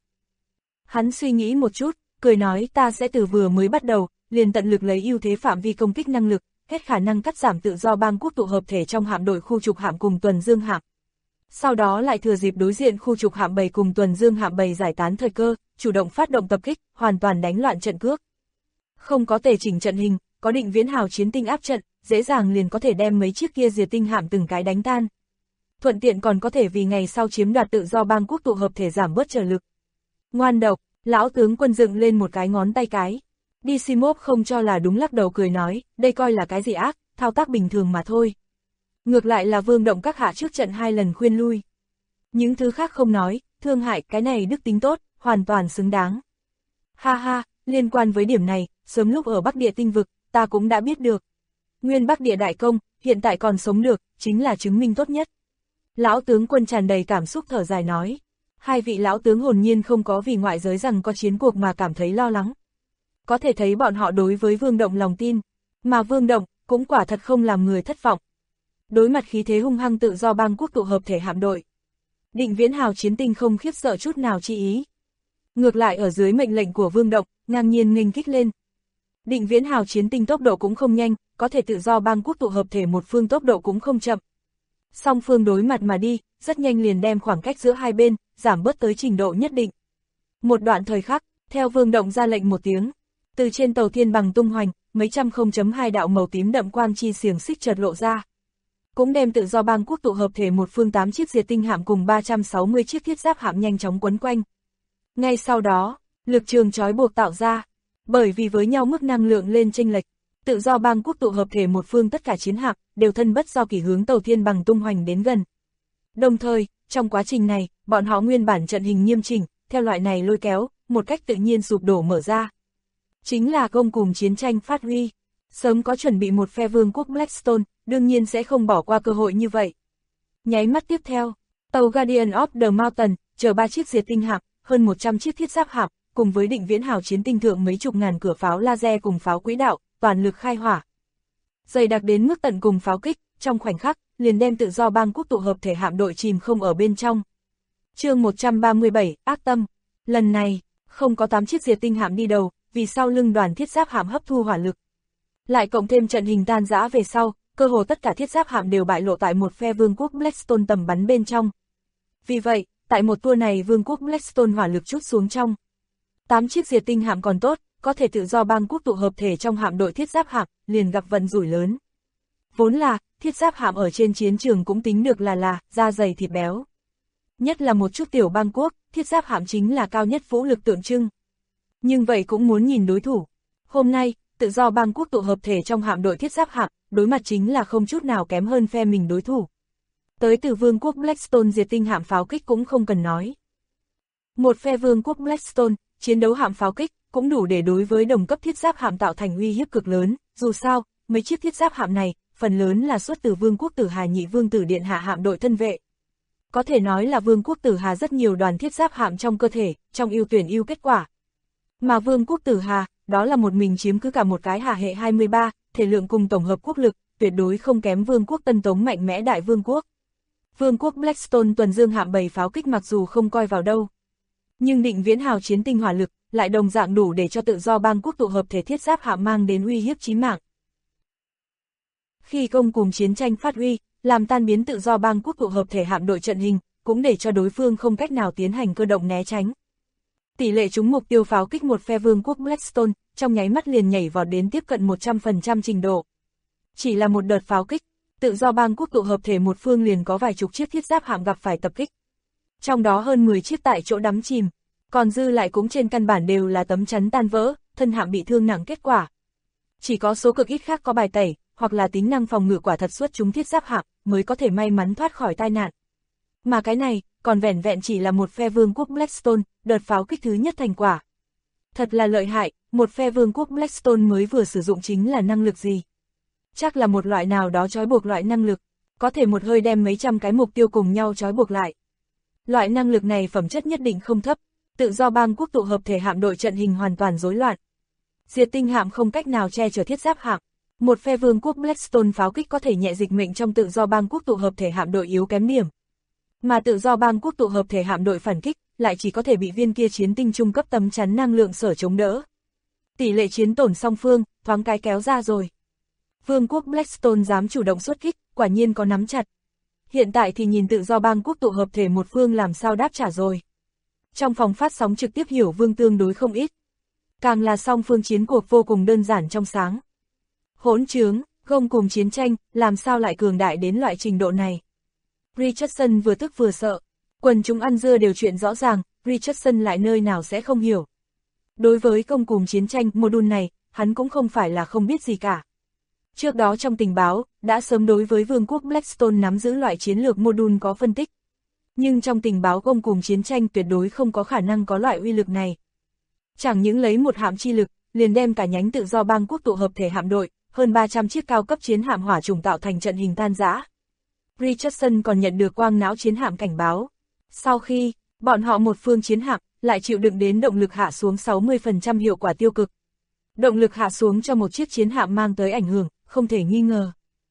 Hắn suy nghĩ một chút, cười nói ta sẽ từ vừa mới bắt đầu, liền tận lực lấy ưu thế phạm vi công kích năng lực, hết khả năng cắt giảm tự do bang quốc tụ hợp thể trong hạm đội khu trục hạm cùng tuần dương hạm. Sau đó lại thừa dịp đối diện khu trục hạm bầy cùng tuần dương hạm bầy giải tán thời cơ, chủ động phát động tập kích, hoàn toàn đánh loạn trận cước. Không có tề chỉnh trận hình, có Định Viễn Hào chiến tinh áp trận, dễ dàng liền có thể đem mấy chiếc kia diệt tinh hạm từng cái đánh tan. Thuận tiện còn có thể vì ngày sau chiếm đoạt tự do bang quốc tụ hợp thể giảm bớt trở lực. Ngoan độc, lão tướng quân dựng lên một cái ngón tay cái. Simop không cho là đúng lắc đầu cười nói, đây coi là cái gì ác, thao tác bình thường mà thôi. Ngược lại là Vương Động các hạ trước trận 2 lần khuyên lui. Những thứ khác không nói, thương hại cái này đức tính tốt, hoàn toàn xứng đáng. Ha ha, liên quan với điểm này, sớm lúc ở Bắc Địa tinh vực, ta cũng đã biết được. Nguyên Bắc Địa đại công, hiện tại còn sống được, chính là chứng minh tốt nhất. Lão tướng quân tràn đầy cảm xúc thở dài nói. Hai vị lão tướng hồn nhiên không có vì ngoại giới rằng có chiến cuộc mà cảm thấy lo lắng. Có thể thấy bọn họ đối với Vương Động lòng tin, mà Vương Động cũng quả thật không làm người thất vọng. Đối mặt khí thế hung hăng tự do bang quốc tụ hợp thể hạm đội, Định Viễn Hào chiến tinh không khiếp sợ chút nào chi ý. Ngược lại ở dưới mệnh lệnh của Vương Động, ngang nhiên nghênh kích lên. Định Viễn Hào chiến tinh tốc độ cũng không nhanh, có thể tự do bang quốc tụ hợp thể một phương tốc độ cũng không chậm. Song phương đối mặt mà đi, rất nhanh liền đem khoảng cách giữa hai bên, giảm bớt tới trình độ nhất định. Một đoạn thời khắc, theo Vương Động ra lệnh một tiếng, từ trên tàu thiên bằng tung hoành, mấy trăm 0.2 đạo màu tím đậm quang chi xiềng xích chợt lộ ra. Cũng đem tự do bang quốc tụ hợp thể một phương 8 chiếc diệt tinh hạm cùng 360 chiếc thiết giáp hạm nhanh chóng quấn quanh. Ngay sau đó, lực trường trói buộc tạo ra, bởi vì với nhau mức năng lượng lên chênh lệch, Tự do bang quốc tụ hợp thể một phương tất cả chiến hạm đều thân bất do kỷ hướng tàu thiên bằng tung hoành đến gần. Đồng thời, trong quá trình này, bọn họ nguyên bản trận hình nghiêm chỉnh, theo loại này lôi kéo, một cách tự nhiên sụp đổ mở ra. Chính là gông cùm chiến tranh phát huy. Sớm có chuẩn bị một phe vương quốc Blackstone, đương nhiên sẽ không bỏ qua cơ hội như vậy. Nháy mắt tiếp theo, tàu Guardian of the Mountain, chở 3 chiếc diệt tinh hạm, hơn 100 chiếc thiết giáp hạm, cùng với định viễn hào chiến tinh thượng mấy chục ngàn cửa pháo laser cùng pháo quỹ đạo, toàn lực khai hỏa. Dày đặc đến mức tận cùng pháo kích, trong khoảnh khắc, liền đem tự do bang quốc tụ hợp thể hạm đội chìm không ở bên trong. Chương 137, ác tâm. Lần này, không có 8 chiếc diệt tinh hạm đi đầu, vì sau lưng đoàn thiết giáp hạm hấp thu hỏa lực. Lại cộng thêm trận hình tan rã về sau, cơ hồ tất cả thiết giáp hạm đều bại lộ tại một phe vương quốc Blackstone tầm bắn bên trong. Vì vậy, tại một tour này vương quốc Blackstone hỏa lực trút xuống trong. 8 chiếc diệt tinh hạm còn tốt, có thể tự do bang quốc tụ hợp thể trong hạm đội thiết giáp hạm, liền gặp vận rủi lớn. Vốn là, thiết giáp hạm ở trên chiến trường cũng tính được là da dày thịt béo. Nhất là một chút tiểu bang quốc, thiết giáp hạm chính là cao nhất vũ lực tượng trưng. Nhưng vậy cũng muốn nhìn đối thủ. Hôm nay, tự do bang quốc tụ hợp thể trong hạm đội thiết giáp hạm, đối mặt chính là không chút nào kém hơn phe mình đối thủ. Tới từ vương quốc Blackstone diệt tinh hạm pháo kích cũng không cần nói. Một phe vương quốc Blackstone, chiến đấu hạm pháo kích, cũng đủ để đối với đồng cấp thiết giáp hạm tạo thành uy hiếp cực lớn, dù sao, mấy chiếc thiết giáp hạm này, phần lớn là xuất từ vương quốc Tử Hà nhị vương tử điện hạ hạm đội thân vệ. Có thể nói là vương quốc Tử Hà rất nhiều đoàn thiết giáp hạm trong cơ thể, trong ưu tuyển ưu kết quả. Mà vương quốc Tử Hà, đó là một mình chiếm cứ cả một cái Hà hệ 23, thể lượng cùng tổng hợp quốc lực, tuyệt đối không kém vương quốc Tân Tống mạnh mẽ đại vương quốc. Vương quốc Blackstone tuần dương hạm 7 pháo kích mặc dù không coi vào đâu. Nhưng định viễn hào chiến tinh hỏa lực, lại đồng dạng đủ để cho tự do bang quốc tụ hợp thể thiết giáp hạm mang đến uy hiếp chí mạng. Khi công cùng chiến tranh phát huy, làm tan biến tự do bang quốc tụ hợp thể hạm đội trận hình, cũng để cho đối phương không cách nào tiến hành cơ động né tránh. Tỷ lệ trúng mục tiêu pháo kích một phe vương quốc Blackstone, trong nháy mắt liền nhảy vọt đến tiếp cận 100% trình độ. Chỉ là một đợt pháo kích, tự do bang quốc tụ hợp thể một phương liền có vài chục chiếc thiết giáp hạm gặp phải tập kích. Trong đó hơn 10 chiếc tại chỗ đắm chìm, còn dư lại cũng trên căn bản đều là tấm chắn tan vỡ, thân hạm bị thương nặng kết quả. Chỉ có số cực ít khác có bài tẩy, hoặc là tính năng phòng ngự quả thật xuất chúng thiết giáp hạm, mới có thể may mắn thoát khỏi tai nạn. Mà cái này, còn vẻn vẹn chỉ là một phe vương quốc Blackstone, đợt pháo kích thứ nhất thành quả. Thật là lợi hại, một phe vương quốc Blackstone mới vừa sử dụng chính là năng lực gì? Chắc là một loại nào đó trói buộc loại năng lực, có thể một hơi đem mấy trăm cái mục tiêu cùng nhau trói buộc lại. Loại năng lực này phẩm chất nhất định không thấp, tự do bang quốc tụ hợp thể hạm đội trận hình hoàn toàn rối loạn. Diệt tinh hạm không cách nào che chở thiết giáp hạm. Một phe vương quốc Blackstone pháo kích có thể nhẹ dịch mệnh trong tự do bang quốc tụ hợp thể hạm đội yếu kém điểm. Mà tự do bang quốc tụ hợp thể hạm đội phản kích, lại chỉ có thể bị viên kia chiến tinh trung cấp tấm chắn năng lượng sở chống đỡ. Tỷ lệ chiến tổn song phương, thoáng cái kéo ra rồi. Vương quốc Blackstone dám chủ động xuất kích, quả nhiên có nắm chặt. Hiện tại thì nhìn tự do bang quốc tụ hợp thể một phương làm sao đáp trả rồi. Trong phòng phát sóng trực tiếp hiểu vương tương đối không ít. Càng là song phương chiến cuộc vô cùng đơn giản trong sáng. Hỗn trướng, gông cùng chiến tranh, làm sao lại cường đại đến loại trình độ này. Richardson vừa tức vừa sợ. Quần chúng ăn dưa đều chuyện rõ ràng, Richardson lại nơi nào sẽ không hiểu. Đối với công cùng chiến tranh module này, hắn cũng không phải là không biết gì cả. Trước đó trong tình báo, đã sớm đối với vương quốc Blackstone nắm giữ loại chiến lược module có phân tích. Nhưng trong tình báo công cùng chiến tranh tuyệt đối không có khả năng có loại uy lực này. Chẳng những lấy một hạm chi lực, liền đem cả nhánh tự do bang quốc tụ hợp thể hạm đội, hơn 300 chiếc cao cấp chiến hạm hỏa trùng tạo thành trận hình tan rã. Richardson còn nhận được quang não chiến hạm cảnh báo. Sau khi, bọn họ một phương chiến hạm, lại chịu đựng đến động lực hạ xuống 60% hiệu quả tiêu cực. Động lực hạ xuống cho một chiếc chiến hạm mang tới ảnh hưởng, không thể nghi ngờ.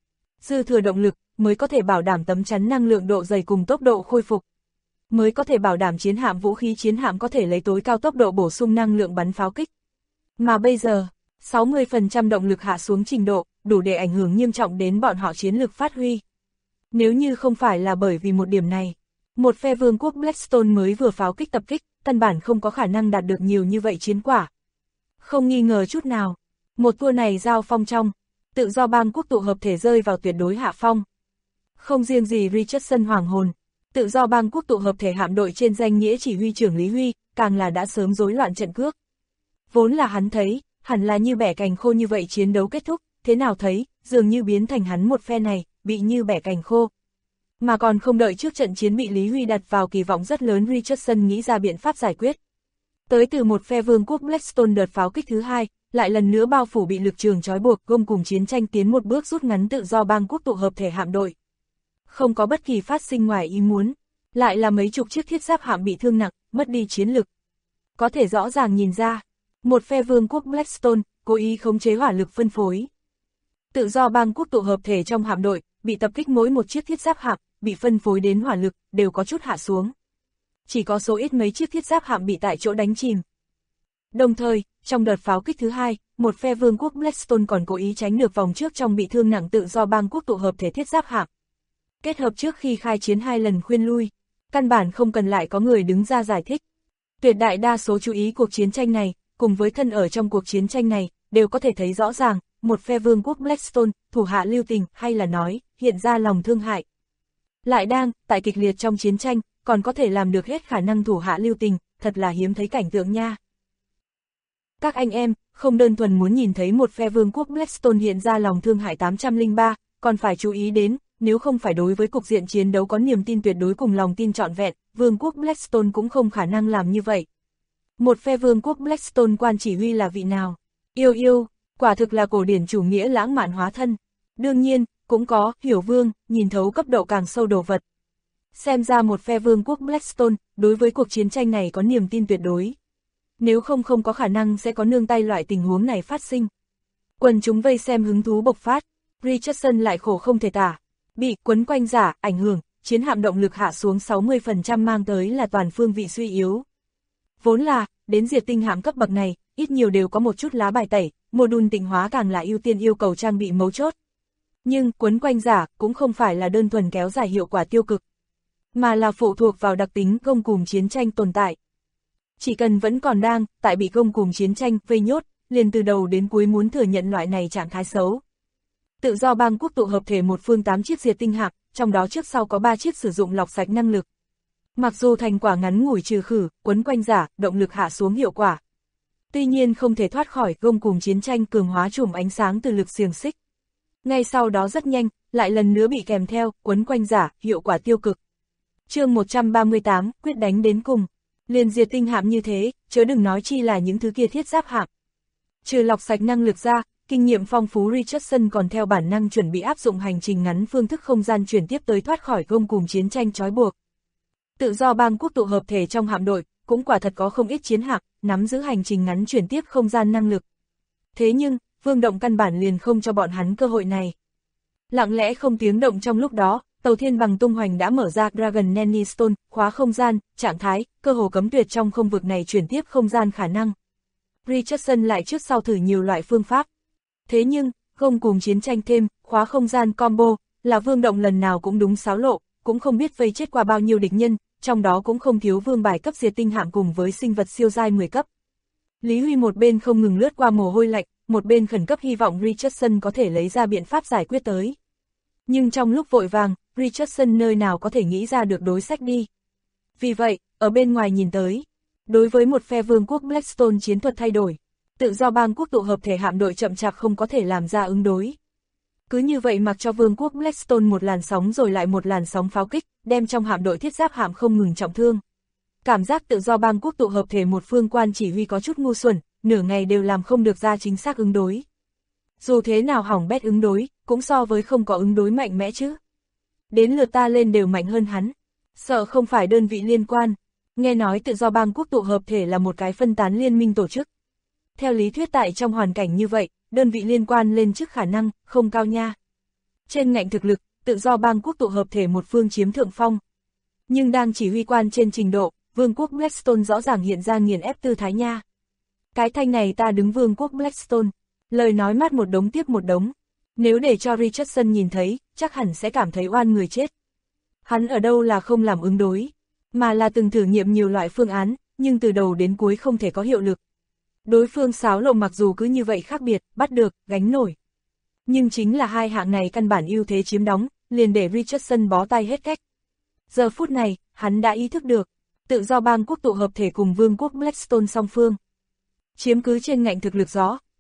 Dư thừa động lực, mới có thể bảo đảm tấm chắn năng lượng độ dày cùng tốc độ khôi phục. Mới có thể bảo đảm chiến hạm vũ khí chiến hạm có thể lấy tối cao tốc độ bổ sung năng lượng bắn pháo kích. Mà bây giờ, 60% động lực hạ xuống trình độ, đủ để ảnh hưởng nghiêm trọng đến bọn họ chiến lược phát huy. Nếu như không phải là bởi vì một điểm này, một phe vương quốc Blackstone mới vừa pháo kích tập kích, căn bản không có khả năng đạt được nhiều như vậy chiến quả. Không nghi ngờ chút nào, một tour này giao phong trong, tự do bang quốc tụ hợp thể rơi vào tuyệt đối hạ phong. Không riêng gì Richardson hoàng hồn, tự do bang quốc tụ hợp thể hạm đội trên danh nghĩa chỉ huy trưởng Lý Huy, càng là đã sớm rối loạn trận cước. Vốn là hắn thấy, hẳn là như bẻ cành khô như vậy chiến đấu kết thúc, thế nào thấy, dường như biến thành hắn một phe này, bị như bẻ cành khô. Mà còn không đợi trước trận chiến bị Lý Huy đặt vào kỳ vọng rất lớn, Richardson nghĩ ra biện pháp giải quyết. Tới từ một phe vương quốc Blackstone, đợt pháo kích thứ hai, lại lần nữa bao phủ bị lực trường trói buộc, gông cùng chiến tranh tiến một bước rút ngắn tự do bang quốc tụ hợp thể hạm đội. Không có bất kỳ phát sinh ngoài ý muốn, lại là mấy chục chiếc thiết giáp hạm bị thương nặng, mất đi chiến lực. Có thể rõ ràng nhìn ra, một phe vương quốc Blackstone cố ý khống chế hỏa lực phân phối. Tự do bang quốc tụ hợp thể trong hạm đội bị tập kích, mỗi một chiếc thiết giáp hạm bị phân phối đến hỏa lực đều có chút hạ xuống. Chỉ có số ít mấy chiếc thiết giáp hạm bị tại chỗ đánh chìm. Đồng thời, trong đợt pháo kích thứ hai, một phe vương quốc Blackstone còn cố ý tránh được vòng trước trong bị thương nặng tự do bang quốc tụ hợp thể thiết giáp hạm. Kết hợp trước khi khai chiến 2 lần khuyên lui, căn bản không cần lại có người đứng ra giải thích. Tuyệt đại đa số chú ý cuộc chiến tranh này, cùng với thân ở trong cuộc chiến tranh này, đều có thể thấy rõ ràng, một phe vương quốc Blackstone, thủ hạ lưu tình, hay là nói, hiện ra lòng thương hại. Lại đang, tại kịch liệt trong chiến tranh, còn có thể làm được hết khả năng thủ hạ lưu tình, thật là hiếm thấy cảnh tượng nha. Các anh em, không đơn thuần muốn nhìn thấy một phe vương quốc Blackstone hiện ra lòng thương hại 803, còn phải chú ý đến, nếu không phải đối với cục diện chiến đấu có niềm tin tuyệt đối cùng lòng tin trọn vẹn, vương quốc Blackstone cũng không khả năng làm như vậy. Một phe vương quốc Blackstone quan chỉ huy là vị nào? Yêu, quả thực là cổ điển chủ nghĩa lãng mạn hóa thân. Đương nhiên, cũng có, hiểu vương, nhìn thấu cấp độ càng sâu đồ vật. Xem ra một phe vương quốc Blackstone, đối với cuộc chiến tranh này có niềm tin tuyệt đối. Nếu không có khả năng sẽ có nương tay loại tình huống này phát sinh. Quần chúng vây xem hứng thú bộc phát, Richardson lại khổ không thể tả. Bị quấn quanh giả, ảnh hưởng, chiến hạm động lực hạ xuống 60% mang tới là toàn phương vị suy yếu. Vốn là, đến diệt tinh hạm cấp bậc này, ít nhiều đều có một chút lá bài tẩy, module tịnh hóa càng là ưu tiên yêu cầu trang bị mấu chốt. Nhưng, quấn quanh giả, cũng không phải là đơn thuần kéo dài hiệu quả tiêu cực, mà là phụ thuộc vào đặc tính gông cùm chiến tranh tồn tại. Chỉ cần vẫn còn đang, tại bị gông cùm chiến tranh vây nhốt, liền từ đầu đến cuối muốn thừa nhận loại này trạng thái xấu. Tự do bang quốc tụ hợp thể một phương 8 chiếc diệt tinh hạm, trong đó trước sau có 3 chiếc sử dụng lọc sạch năng lực. Mặc dù thành quả ngắn ngủi trừ khử, quấn quanh giả, động lực hạ xuống hiệu quả. Tuy nhiên không thể thoát khỏi gông cùm chiến tranh cường hóa chùm ánh sáng từ lực xiềng xích. Ngay sau đó rất nhanh, lại lần nữa bị kèm theo, quấn quanh giả, hiệu quả tiêu cực. Chương 138, quyết đánh đến cùng. Liền diệt tinh hạm như thế, chớ đừng nói chi là những thứ kia thiết giáp hạm. Trừ lọc sạch năng lực ra, kinh nghiệm phong phú Richardson còn theo bản năng chuẩn bị áp dụng hành trình ngắn phương thức không gian chuyển tiếp tới thoát khỏi gông cùm chiến tranh trói buộc. Tự do bang quốc tụ hợp thể trong hạm đội, cũng quả thật có không ít chiến hạm, nắm giữ hành trình ngắn chuyển tiếp không gian năng lực. Thế nhưng, Vương Động căn bản liền không cho bọn hắn cơ hội này. Lặng lẽ không tiếng động trong lúc đó, tàu thiên bằng tung hoành đã mở ra Dragon Nanny Stone, khóa không gian, trạng thái, cơ hồ cấm tuyệt trong không vực này chuyển tiếp không gian khả năng. Richardson lại trước sau thử nhiều loại phương pháp. Thế nhưng, gông cùm chiến tranh thêm, khóa không gian combo, là Vương Động lần nào cũng đúng xáo lộ, cũng không biết vây chết qua bao nhiêu địch nhân, trong đó cũng không thiếu vương bài cấp diệt tinh hạm cùng với sinh vật siêu giai 10 cấp. Lý Huy một bên không ngừng lướt qua mồ hôi lạnh, một bên khẩn cấp hy vọng Richardson có thể lấy ra biện pháp giải quyết tới. Nhưng trong lúc vội vàng, Richardson nơi nào có thể nghĩ ra được đối sách đi. Vì vậy, ở bên ngoài nhìn tới, đối với một phe vương quốc Blackstone chiến thuật thay đổi, tự do bang quốc tụ hợp thể hạm đội chậm chạp không có thể làm ra ứng đối. Cứ như vậy mặc cho vương quốc Blackstone một làn sóng rồi lại một làn sóng pháo kích, đem trong hạm đội thiết giáp hạm không ngừng trọng thương. Cảm giác tự do bang quốc tụ hợp thể một phương quan chỉ huy có chút ngu xuẩn, nửa ngày đều làm không được ra chính xác ứng đối. Dù thế nào hỏng bét ứng đối, cũng so với không có ứng đối mạnh mẽ chứ. Đến lượt ta lên đều mạnh hơn hắn. Sợ không phải đơn vị liên quan. Nghe nói tự do bang quốc tụ hợp thể là một cái phân tán liên minh tổ chức. Theo lý thuyết tại trong hoàn cảnh như vậy, đơn vị liên quan lên chức khả năng, không cao nha. Trên ngạnh thực lực, tự do bang quốc tụ hợp thể một phương chiếm thượng phong. Nhưng đang chỉ huy quan trên trình độ, vương quốc Blackstone rõ ràng hiện ra nghiền ép tư thái nha. Cái thanh này ta đứng vương quốc Blackstone, lời nói mát một đống tiếp một đống. Nếu để cho Richardson nhìn thấy, chắc hẳn sẽ cảm thấy oan người chết. Hắn ở đâu là không làm ứng đối, mà là từng thử nghiệm nhiều loại phương án, nhưng từ đầu đến cuối không thể có hiệu lực. Đối phương xáo lộ mặc dù cứ như vậy khác biệt, bắt được, gánh nổi. Nhưng chính là hai hạng này căn bản ưu thế chiếm đóng, liền để Richardson bó tay hết cách. Giờ phút này, hắn đã ý thức được, tự do bang quốc tụ hợp thể cùng vương quốc Blackstone song phương chiếm cứ trên ngạnh thực lực gió,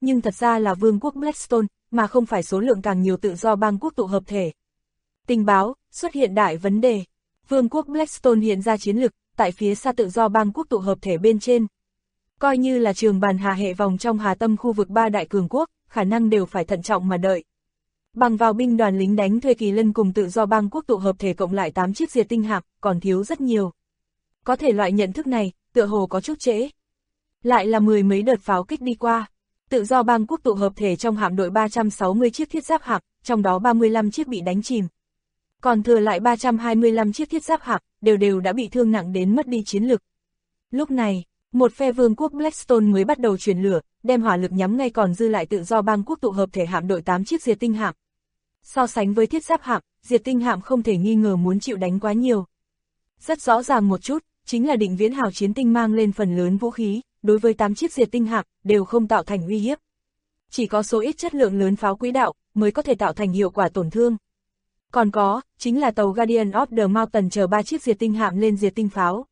nhưng thật ra là vương quốc Blackstone, mà không phải số lượng càng nhiều tự do bang quốc tụ hợp thể. Tình báo, xuất hiện đại vấn đề. Vương quốc Blackstone hiện ra chiến lực, tại phía xa tự do bang quốc tụ hợp thể bên trên. Coi như là trường bàn hà hệ vòng trong hà tâm khu vực ba đại cường quốc, khả năng đều phải thận trọng mà đợi. Bằng vào binh đoàn lính đánh thuê kỳ lân cùng tự do bang quốc tụ hợp thể cộng lại 8 chiếc diệt tinh hạm, còn thiếu rất nhiều. Có thể loại nhận thức này, tựa hồ có chút trễ. Lại là 10 mấy đợt pháo kích đi qua. Tự do bang quốc tụ hợp thể trong hạm đội 360 chiếc thiết giáp hạm, trong đó 35 chiếc bị đánh chìm. Còn thừa lại 325 chiếc thiết giáp hạm, đều đã bị thương nặng đến mất đi chiến lực. Lúc này, một phe vương quốc Blackstone mới bắt đầu chuyển lửa, đem hỏa lực nhắm ngay còn dư lại tự do bang quốc tụ hợp thể hạm đội 8 chiếc diệt tinh hạm. So sánh với thiết giáp hạm, diệt tinh hạm không thể nghi ngờ muốn chịu đánh quá nhiều. Rất rõ ràng một chút, chính là Định Viễn hào chiến tinh mang lên phần lớn vũ khí, đối với 8 chiếc diệt tinh hạm đều không tạo thành uy hiếp. Chỉ có số ít chất lượng lớn pháo quỹ đạo mới có thể tạo thành hiệu quả tổn thương. Còn có, chính là tàu Guardian of the Mountain chờ 3 chiếc diệt tinh hạm lên diệt tinh pháo.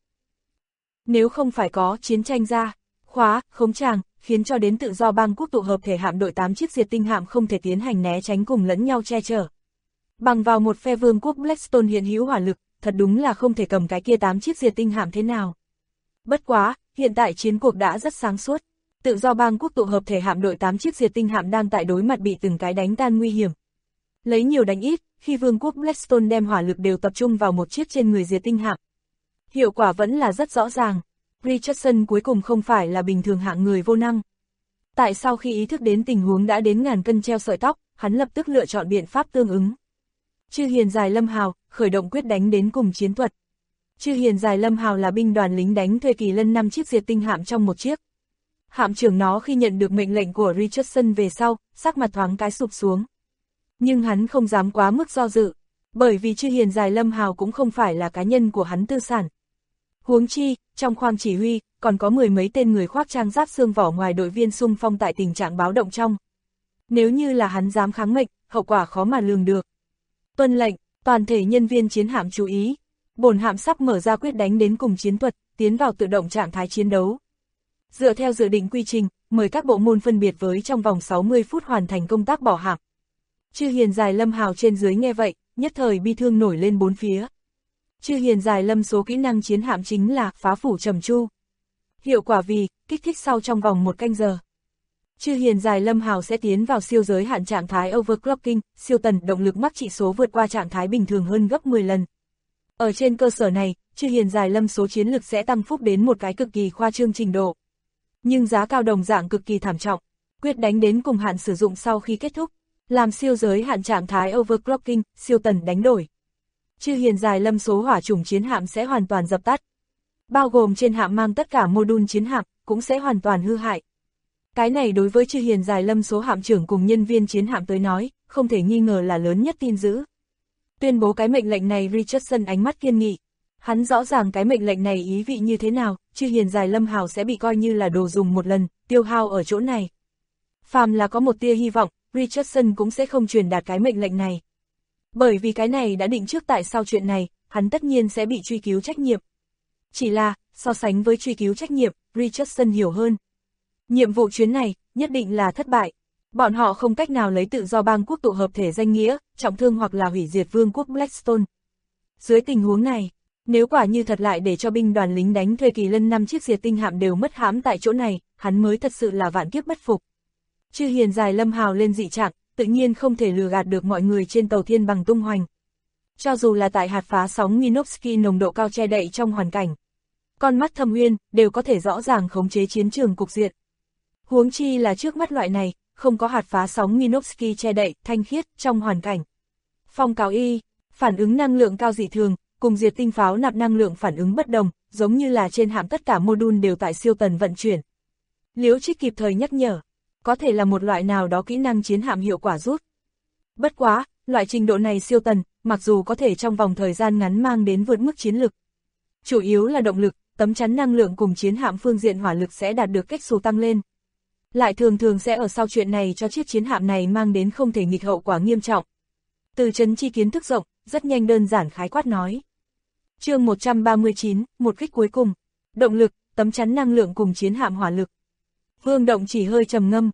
Nếu không phải có chiến tranh ra, khống tràng, khiến cho đến tự do bang quốc tụ hợp thể hạm đội 8 chiếc diệt tinh hạm không thể tiến hành né tránh cùng lẫn nhau che chở. Bằng vào một phe vương quốc Blackstone hiện hữu hỏa lực, thật đúng là không thể cầm cái kia 8 chiếc diệt tinh hạm thế nào. Bất quá, hiện tại chiến cuộc đã rất sáng suốt. Tự do bang quốc tụ hợp thể hạm đội 8 chiếc diệt tinh hạm đang tại đối mặt bị từng cái đánh tan nguy hiểm. Lấy nhiều đánh ít, khi vương quốc Blackstone đem hỏa lực đều tập trung vào một chiếc trên người diệt tinh hạm. Hiệu quả vẫn là rất rõ ràng. Richardson cuối cùng không phải là bình thường hạng người vô năng. Tại sau khi ý thức đến tình huống đã đến ngàn cân treo sợi tóc, hắn lập tức lựa chọn biện pháp tương ứng. Chư Hiền Dài Lâm Hào, khởi động quyết đánh đến cùng chiến thuật. Chư Hiền Dài Lâm Hào là binh đoàn lính đánh thuê kỳ lân 5 chiếc diệt tinh hạm trong một chiếc. Hạm trưởng nó khi nhận được mệnh lệnh của Richardson về sau, sắc mặt thoáng cái sụp xuống. Nhưng hắn không dám quá mức do dự, bởi vì Chư Hiền Dài Lâm Hào cũng không phải là cá nhân của hắn tư sản. Huống chi, trong khoang chỉ huy, còn có 10 mấy tên người khoác trang giáp xương vỏ ngoài đội viên xung phong tại tình trạng báo động trong. Nếu như là hắn dám kháng mệnh, hậu quả khó mà lường được. Tuân lệnh, toàn thể nhân viên chiến hạm chú ý. Bổn hạm sắp mở ra quyết đánh đến cùng chiến thuật, tiến vào tự động trạng thái chiến đấu. Dựa theo dự định quy trình, mời các bộ môn phân biệt với trong vòng 60 phút hoàn thành công tác bỏ hạm. Chư Hiền Dài Lâm Hào trên dưới nghe vậy, nhất thời bi thương nổi lên bốn phía. Chư Hiền Dài Lâm số kỹ năng chiến hạm chính là phá phủ trầm chu. Hiệu quả vì, kích thích sau trong vòng 1 canh giờ. Chư Hiền Dài Lâm Hào sẽ tiến vào siêu giới hạn trạng thái overclocking, siêu tần động lực mắc trị số vượt qua trạng thái bình thường hơn gấp 10 lần. Ở trên cơ sở này, Chư Hiền Dài Lâm số chiến lực sẽ tăng phúc đến một cái cực kỳ khoa trương trình độ. Nhưng giá cao đồng dạng cực kỳ thảm trọng, quyết đánh đến cùng hạn sử dụng sau khi kết thúc, làm siêu giới hạn trạng thái overclocking, siêu tần đánh đổi. Chư Hiền Dài Lâm số hỏa chủng chiến hạm sẽ hoàn toàn dập tắt. Bao gồm trên hạm mang tất cả mô-đun chiến hạm, cũng sẽ hoàn toàn hư hại. Cái này đối với Chư Hiền Dài Lâm số hạm trưởng cùng nhân viên chiến hạm tới nói, không thể nghi ngờ là lớn nhất tin dữ. Tuyên bố cái mệnh lệnh này Richardson ánh mắt kiên nghị. Hắn rõ ràng cái mệnh lệnh này ý vị như thế nào, Chư Hiền Dài Lâm Hào sẽ bị coi như là đồ dùng một lần, tiêu hao ở chỗ này. Phàm là có một tia hy vọng, Richardson cũng sẽ không truyền đạt cái mệnh lệnh này. Bởi vì cái này đã định trước tại sau chuyện này, hắn tất nhiên sẽ bị truy cứu trách nhiệm. Chỉ là, so sánh với truy cứu trách nhiệm, Richardson hiểu hơn. Nhiệm vụ chuyến này, nhất định là thất bại. Bọn họ không cách nào lấy tự do bang quốc tụ hợp thể danh nghĩa, trọng thương hoặc là hủy diệt vương quốc Blackstone. Dưới tình huống này, nếu quả như thật lại để cho binh đoàn lính đánh thuê kỳ lân 5 chiếc diệt tinh hạm đều mất hãm tại chỗ này, hắn mới thật sự là vạn kiếp bất phục. Chư Hiền Dài Lâm Hào lên dị trạng, tự nhiên không thể lừa gạt được mọi người trên tàu thiên bằng tung hoành. Cho dù là tại hạt phá sóng Minovsky nồng độ cao che đậy trong hoàn cảnh, con mắt Thâm Uyên đều có thể rõ ràng khống chế chiến trường cục diện. Huống chi là trước mắt loại này, không có hạt phá sóng Minovsky che đậy, thanh khiết, trong hoàn cảnh. Phong cáo y, phản ứng năng lượng cao dị thường, cùng diệt tinh pháo nạp năng lượng phản ứng bất đồng, giống như là trên hạm tất cả mô-đun đều tại siêu tần vận chuyển. Liễu Trích kịp thời nhắc nhở, có thể là một loại nào đó kỹ năng chiến hạm hiệu quả rút. Bất quá, loại trình độ này siêu tần, mặc dù có thể trong vòng thời gian ngắn mang đến vượt mức chiến lực. Chủ yếu là động lực, tấm chắn năng lượng cùng chiến hạm phương diện hỏa lực sẽ đạt được cách số tăng lên. Lại thường sẽ ở sau chuyện này cho chiếc chiến hạm này mang đến không thể nghịch hậu quả nghiêm trọng. Từ Trấn Chi kiến thức rộng, rất nhanh đơn giản khái quát nói. Chương 139, một kích cuối cùng. Động lực, tấm chắn năng lượng cùng chiến hạm hỏa lực. Vương Động chỉ hơi trầm ngâm.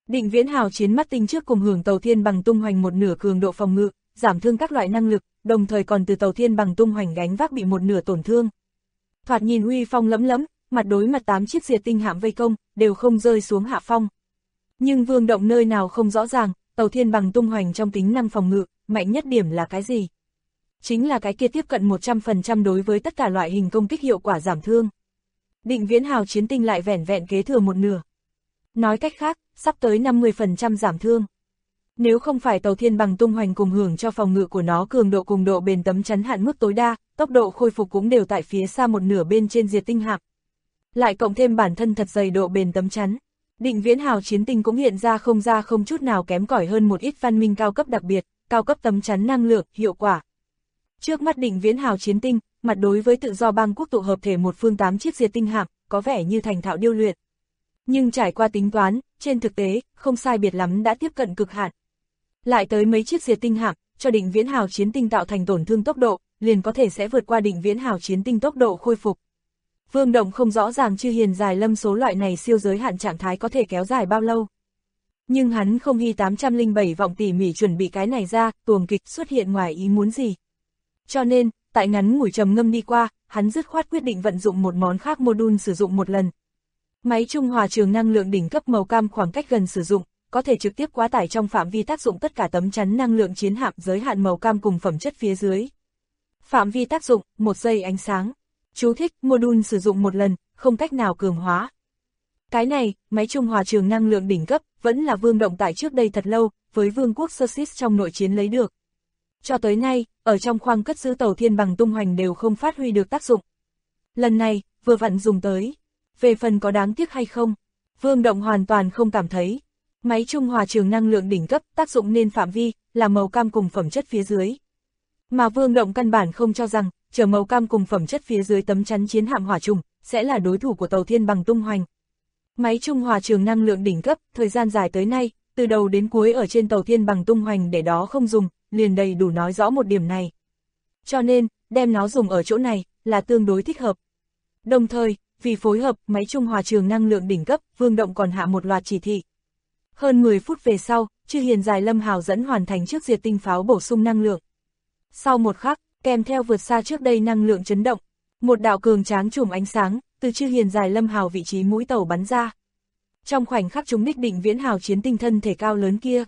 Định Viễn Hào chiến mắt tinh trước cùng hưởng Tàu Thiên Bằng tung hoành một nửa cường độ phòng ngự, giảm thương các loại năng lực, đồng thời còn từ Tàu Thiên Bằng tung hoành gánh vác bị một nửa tổn thương. Thoạt nhìn uy phong lẫm lẫm, mặt đối mặt 8 chiếc diệt tinh hạm vây công, đều không rơi xuống hạ phong. Nhưng Vương Động nơi nào không rõ ràng, Tàu Thiên Bằng tung hoành trong tính năng phòng ngự, mạnh nhất điểm là cái gì? Chính là cái kia tiếp cận 100% đối với tất cả loại hình công kích hiệu quả giảm thương. Định Viễn Hào chiến tinh lại vẻn vẹn kế thừa một nửa. Nói cách khác, sắp tới 50% giảm thương. Nếu không phải Tàu Thiên Bằng tung hoành cùng hưởng cho phòng ngự của nó cường độ cùng độ bền tấm chắn hạn mức tối đa, tốc độ khôi phục cũng đều tại phía xa một nửa bên trên diệt tinh hạm. Lại cộng thêm bản thân thật dày độ bền tấm chắn, Định Viễn Hào chiến tinh cũng hiện ra không chút nào kém cỏi hơn một ít văn minh cao cấp đặc biệt, cao cấp tấm chắn năng lượng, hiệu quả. Trước mắt Định Viễn Hào chiến tinh, mặt đối với tự do bang quốc tụ hợp thể một phương 8 chiếc diệt tinh hạm, có vẻ như thành thạo điêu luyện. Nhưng trải qua tính toán, trên thực tế, không sai biệt lắm đã tiếp cận cực hạn. Lại tới mấy chiếc diệt tinh hạm, cho Định Viễn Hào chiến tinh tạo thành tổn thương tốc độ, liền có thể sẽ vượt qua Định Viễn Hào chiến tinh tốc độ khôi phục. Vương Động không rõ ràng Chư Hiền Dài Lâm số loại này siêu giới hạn trạng thái có thể kéo dài bao lâu. Nhưng hắn không hy 807 vọng tỉ mỉ chuẩn bị cái này ra, tuồng kịch xuất hiện ngoài ý muốn gì. Cho nên, tại ngắn ngủi trầm ngâm đi qua, hắn dứt khoát quyết định vận dụng một món khác module sử dụng một lần. Máy trung hòa trường năng lượng đỉnh cấp màu cam khoảng cách gần sử dụng, có thể trực tiếp quá tải trong phạm vi tác dụng tất cả tấm chắn năng lượng chiến hạm giới hạn màu cam cùng phẩm chất phía dưới. Phạm vi tác dụng, 1 giây ánh sáng. Chú thích, module sử dụng một lần, không cách nào cường hóa. Cái này, máy trung hòa trường năng lượng đỉnh cấp, vẫn là Vương Động tại trước đây thật lâu, với Vương quốc Xerxes trong nội chiến lấy được. Cho tới nay, ở trong khoang cất giữ Tàu Thiên Bằng tung hoành đều không phát huy được tác dụng. Lần này, vừa vặn dùng tới. Về phần có đáng tiếc hay không, Vương Động hoàn toàn không cảm thấy. Máy trung hòa trường năng lượng đỉnh cấp tác dụng nên phạm vi, là màu cam cùng phẩm chất phía dưới. Mà Vương Động căn bản không cho rằng, chờ màu cam cùng phẩm chất phía dưới tấm chắn chiến hạm hỏa trùng, sẽ là đối thủ của Tàu Thiên Bằng tung hoành. Máy trung hòa trường năng lượng đỉnh cấp, thời gian dài tới nay, từ đầu đến cuối ở trên Tàu Thiên Bằng tung hoành để đó không dùng, liền đầy đủ nói rõ một điểm này. Cho nên, đem nó dùng ở chỗ này, là tương đối thích hợp. Đồng thời, vì phối hợp máy trung hòa trường năng lượng đỉnh cấp, Vương Động còn hạ một loạt chỉ thị. Hơn 10 phút về sau, Chư Hiền Dài Lâm hào dẫn hoàn thành trước diệt tinh pháo bổ sung năng lượng. Sau một khắc, kèm theo vượt xa trước đây năng lượng chấn động, một đạo cường tráng chùm ánh sáng, từ Chư Hiền Dài Lâm hào vị trí mũi tàu bắn ra. Trong khoảnh khắc chúng đích Định Viễn Hào chiến tinh thân thể cao lớn kia.